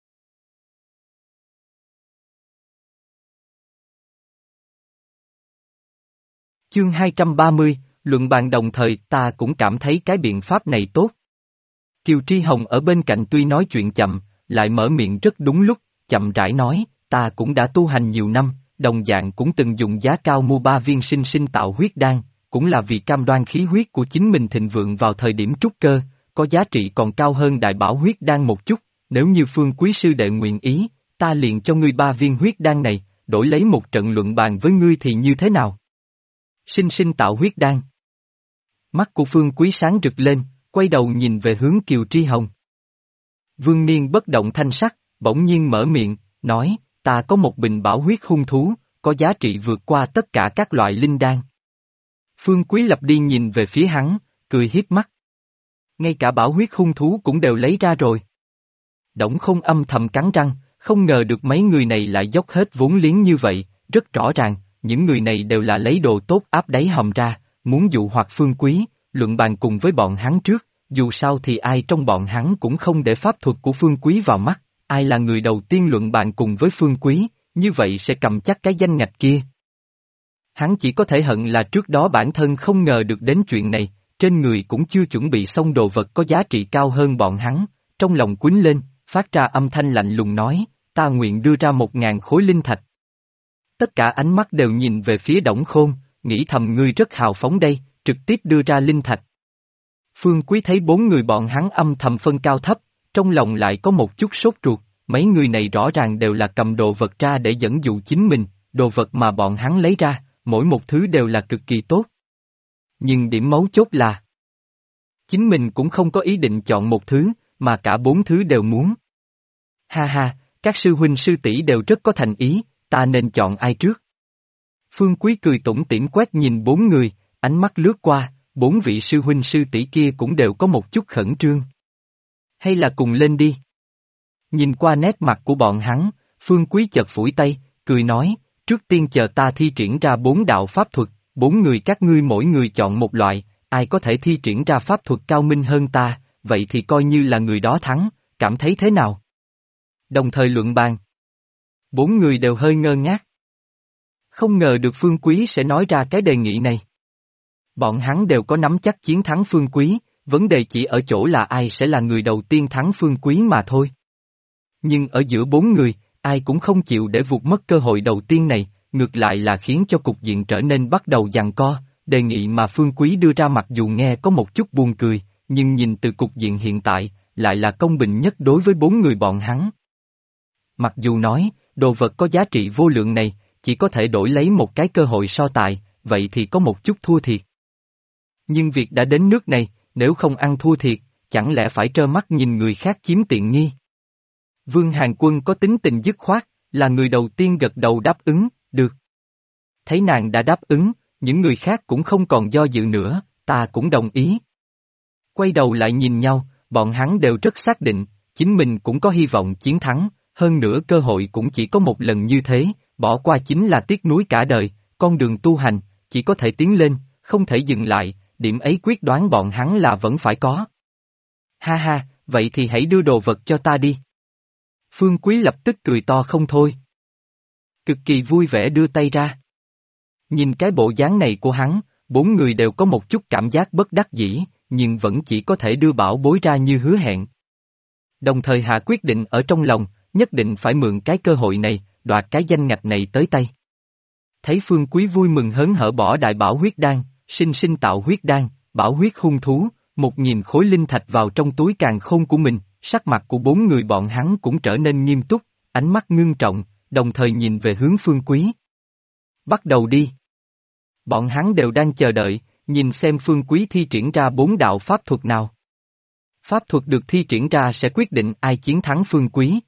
Chương 230, luận bàn đồng thời ta cũng cảm thấy cái biện pháp này tốt. Kiều Tri Hồng ở bên cạnh tuy nói chuyện chậm, lại mở miệng rất đúng lúc, chậm rãi nói, ta cũng đã tu hành nhiều năm, đồng dạng cũng từng dùng giá cao mua 3 viên sinh sinh tạo huyết đan, cũng là vì cam đoan khí huyết của chính mình thịnh vượng vào thời điểm trúc cơ, có giá trị còn cao hơn đại bảo huyết đan một chút, nếu như Phương Quý sư đệ nguyện ý, ta liền cho ngươi 3 viên huyết đan này, đổi lấy một trận luận bàn với ngươi thì như thế nào? Sinh sinh tạo huyết đan. Mắt của Phương Quý sáng rực lên, quay đầu nhìn về hướng Kiều Tri Hồng. Vương Niên bất động thanh sắc, bỗng nhiên mở miệng, nói, ta có một bình bảo huyết hung thú, có giá trị vượt qua tất cả các loại linh đan. Phương Quý lập đi nhìn về phía hắn, cười hiếp mắt. Ngay cả bảo huyết hung thú cũng đều lấy ra rồi. Đổng Không âm thầm cắn răng, không ngờ được mấy người này lại dốc hết vốn liếng như vậy, rất rõ ràng, những người này đều là lấy đồ tốt áp đáy hòm ra, muốn dụ hoặc Phương Quý, luận bàn cùng với bọn hắn trước, dù sao thì ai trong bọn hắn cũng không để pháp thuật của Phương Quý vào mắt, ai là người đầu tiên luận bàn cùng với Phương Quý, như vậy sẽ cầm chắc cái danh ngạch kia. Hắn chỉ có thể hận là trước đó bản thân không ngờ được đến chuyện này, trên người cũng chưa chuẩn bị xong đồ vật có giá trị cao hơn bọn hắn, trong lòng quýnh lên, phát ra âm thanh lạnh lùng nói, ta nguyện đưa ra 1000 khối linh thạch. Tất cả ánh mắt đều nhìn về phía Đổng Khôn, nghĩ thầm ngươi rất hào phóng đây, trực tiếp đưa ra linh thạch. Phương Quý thấy 4 người bọn hắn âm thầm phân cao thấp, trong lòng lại có một chút sốt ruột, mấy người này rõ ràng đều là cầm đồ vật ra để dẫn dụ chính mình, đồ vật mà bọn hắn lấy ra, mỗi một thứ đều là cực kỳ tốt. Nhưng điểm mấu chốt là, chính mình cũng không có ý định chọn một thứ, mà cả 4 thứ đều muốn. Ha ha, các sư huynh sư tỷ đều rất có thành ý, ta nên chọn ai trước? Phương Quý cười tủm tỉm quét nhìn 4 người, ánh mắt lướt qua, 4 vị sư huynh sư tỷ kia cũng đều có một chút khẩn trương. Hay là cùng lên đi? Nhìn qua nét mặt của bọn hắn, Phương Quý chợt phủi tay, cười nói, trước tiên chờ ta thi triển ra 4 đạo pháp thuật, 4 người các ngươi mỗi người chọn một loại, ai có thể thi triển ra pháp thuật cao minh hơn ta, vậy thì coi như là người đó thắng, cảm thấy thế nào? Đồng thời luận bàn. Bốn người đều hơi ngơ ngác. Không ngờ được Phương Quý sẽ nói ra cái đề nghị này. Bọn hắn đều có nắm chắc chiến thắng Phương Quý, vấn đề chỉ ở chỗ là ai sẽ là người đầu tiên thắng Phương Quý mà thôi. Nhưng ở giữa bốn người, ai cũng không chịu để vụt mất cơ hội đầu tiên này, ngược lại là khiến cho cục diện trở nên bắt đầu giằng co. Đề nghị mà Phương Quý đưa ra mặc dù nghe có một chút buồn cười, nhưng nhìn từ cục diện hiện tại, lại là công bình nhất đối với bốn người bọn hắn. Mặc dù nói, đồ vật có giá trị vô lượng này, chỉ có thể đổi lấy một cái cơ hội so tài, vậy thì có một chút thua thiệt. Nhưng việc đã đến nước này, nếu không ăn thua thiệt, chẳng lẽ phải trơ mắt nhìn người khác chiếm tiện nghi? Vương Hàn Quân có tính tình dứt khoát, là người đầu tiên gật đầu đáp ứng, được. Thấy nàng đã đáp ứng, những người khác cũng không còn do dự nữa, ta cũng đồng ý. Quay đầu lại nhìn nhau, bọn hắn đều rất xác định, chính mình cũng có hy vọng chiến thắng, hơn nữa cơ hội cũng chỉ có một lần như thế, bỏ qua chính là tiếc nuối cả đời, con đường tu hành, chỉ có thể tiến lên, không thể dừng lại, điểm ấy quyết đoán bọn hắn là vẫn phải có. Ha ha, vậy thì hãy đưa đồ vật cho ta đi. Phương Quý lập tức cười to không thôi. Cực kỳ vui vẻ đưa tay ra. Nhìn cái bộ dáng này của hắn, bốn người đều có một chút cảm giác bất đắc dĩ, nhưng vẫn chỉ có thể đưa bảo bối ra như hứa hẹn. Đồng thời hạ quyết định ở trong lòng, nhất định phải mượn cái cơ hội này, đoạt cái danh ngạch này tới tay. Thấy Phương Quý vui mừng hớn hở bỏ đại bảo huyết đan, sinh tạo huyết đan, bảo huyết hung thú, 1000 khối linh thạch vào trong túi càn khôn của mình, sắc mặt của bốn người bọn hắn cũng trở nên nghiêm túc, ánh mắt ngưng trọng, đồng thời nhìn về hướng Phương Quý. Bắt đầu đi. Bọn hắn đều đang chờ đợi, nhìn xem Phương Quý thi triển ra 4 đạo pháp thuật nào. Pháp thuật được thi triển ra sẽ quyết định ai chiến thắng Phương Quý.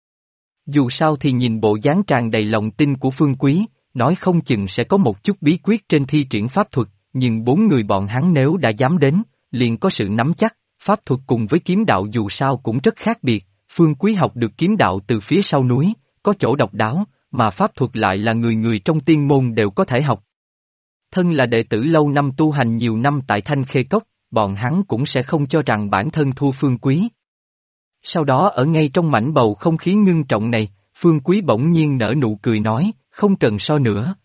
Dù sao thì nhìn bộ dáng tràn đầy lòng tin của Phương Quý, nói không chừng sẽ có một chút bí quyết trên thi triển pháp thuật, nhưng bốn người bọn hắn nếu đã dám đến, liền có sự nắm chắc, pháp thuật cùng với kiếm đạo dù sao cũng rất khác biệt, Phương Quý học được kiếm đạo từ phía sau núi, có chỗ độc đáo, mà pháp thuật lại là người người trong tiên môn đều có thể học. Thân là đệ tử lâu năm tu hành nhiều năm tại Thanh Khê Cốc, bọn hắn cũng sẽ không cho rằng bản thân thua Phương Quý. Sau đó ở ngay trong mảnh bầu không khí ngưng trọng này, Phương Quý bỗng nhiên nở nụ cười nói, không cần so nữa.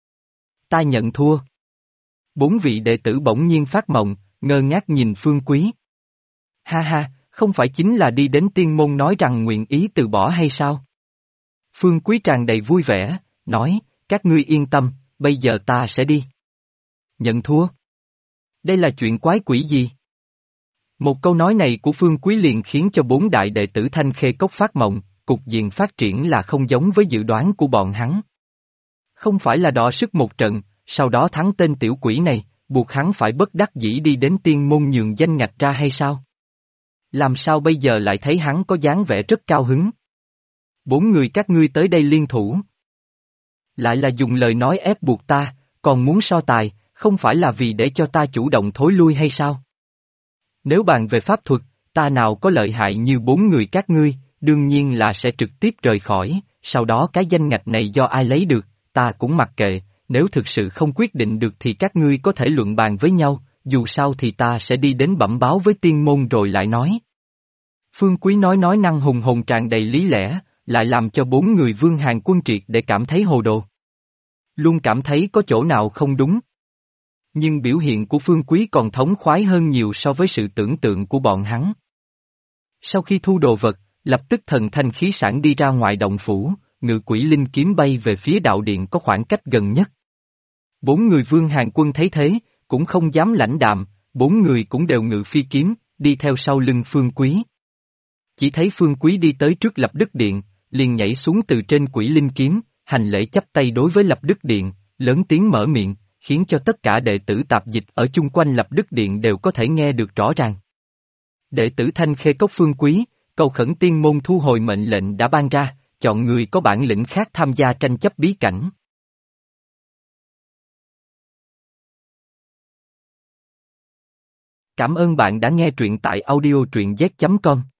Ta nhận thua. Bốn vị đệ tử bỗng nhiên phát mộng, ngơ ngác nhìn Phương Quý. Ha ha, không phải chính là đi đến tiên môn nói rằng nguyện ý từ bỏ hay sao? Phương Quý tràn đầy vui vẻ, nói, các ngươi yên tâm, bây giờ ta sẽ đi. Nhận thua? Đây là chuyện quái quỷ gì? Một câu nói này của Phương Quý liền khiến cho bốn đại đệ tử Thanh Khê Cốc phát mộng, cục diện phát triển là không giống với dự đoán của bọn hắn. Không phải là đọ sức một trận, sau đó thắng tên tiểu quỷ này, buộc hắn phải bất đắc dĩ đi đến tiên môn nhường danh ngạch ra hay sao? Làm sao bây giờ lại thấy hắn có dáng vẻ rất cao hứng? Bốn người các ngươi tới đây liên thủ. Lại là dùng lời nói ép buộc ta, còn muốn so tài, không phải là vì để cho ta chủ động thối lui hay sao? Nếu bàn về pháp thuật, ta nào có lợi hại như bốn người các ngươi, đương nhiên là sẽ trực tiếp rời khỏi, sau đó cái danh ngạch này do ai lấy được, ta cũng mặc kệ, nếu thực sự không quyết định được thì các ngươi có thể luận bàn với nhau, dù sao thì ta sẽ đi đến bẩm báo với tiên môn rồi lại nói. Phương Quý nói năng hùng hồn tràn đầy lý lẽ, lại làm cho bốn người Vương Hàn Quân triệt để cảm thấy hồ đồ. Luôn cảm thấy có chỗ nào không đúng. Nhưng biểu hiện của Phương Quý còn thống khoái hơn nhiều so với sự tưởng tượng của bọn hắn. Sau khi thu đồ vật, lập tức thần thanh khí sản đi ra ngoài động phủ, ngự quỷ linh kiếm bay về phía đạo điện có khoảng cách gần nhất. Bốn người Vương Hàn Quân thấy thế, cũng không dám lãnh đạm, bốn người cũng đều ngự phi kiếm, đi theo sau lưng Phương Quý. Chỉ thấy Phương Quý đi tới trước Lập Đức Điện, liền nhảy xuống từ trên quỷ linh kiếm, hành lễ chắp tay đối với Lập Đức Điện, lớn tiếng mở miệng, khiến cho tất cả đệ tử tạp dịch ở chung quanh Lập Đức Điện đều có thể nghe được rõ ràng. Đệ tử Thanh Khê Cốc Phương Quý, cầu khẩn tiên môn thu hồi mệnh lệnh đã ban ra, chọn người có bản lĩnh khác tham gia tranh chấp bí cảnh. Cảm ơn bạn đã nghe truyện tại audio truyện z.com.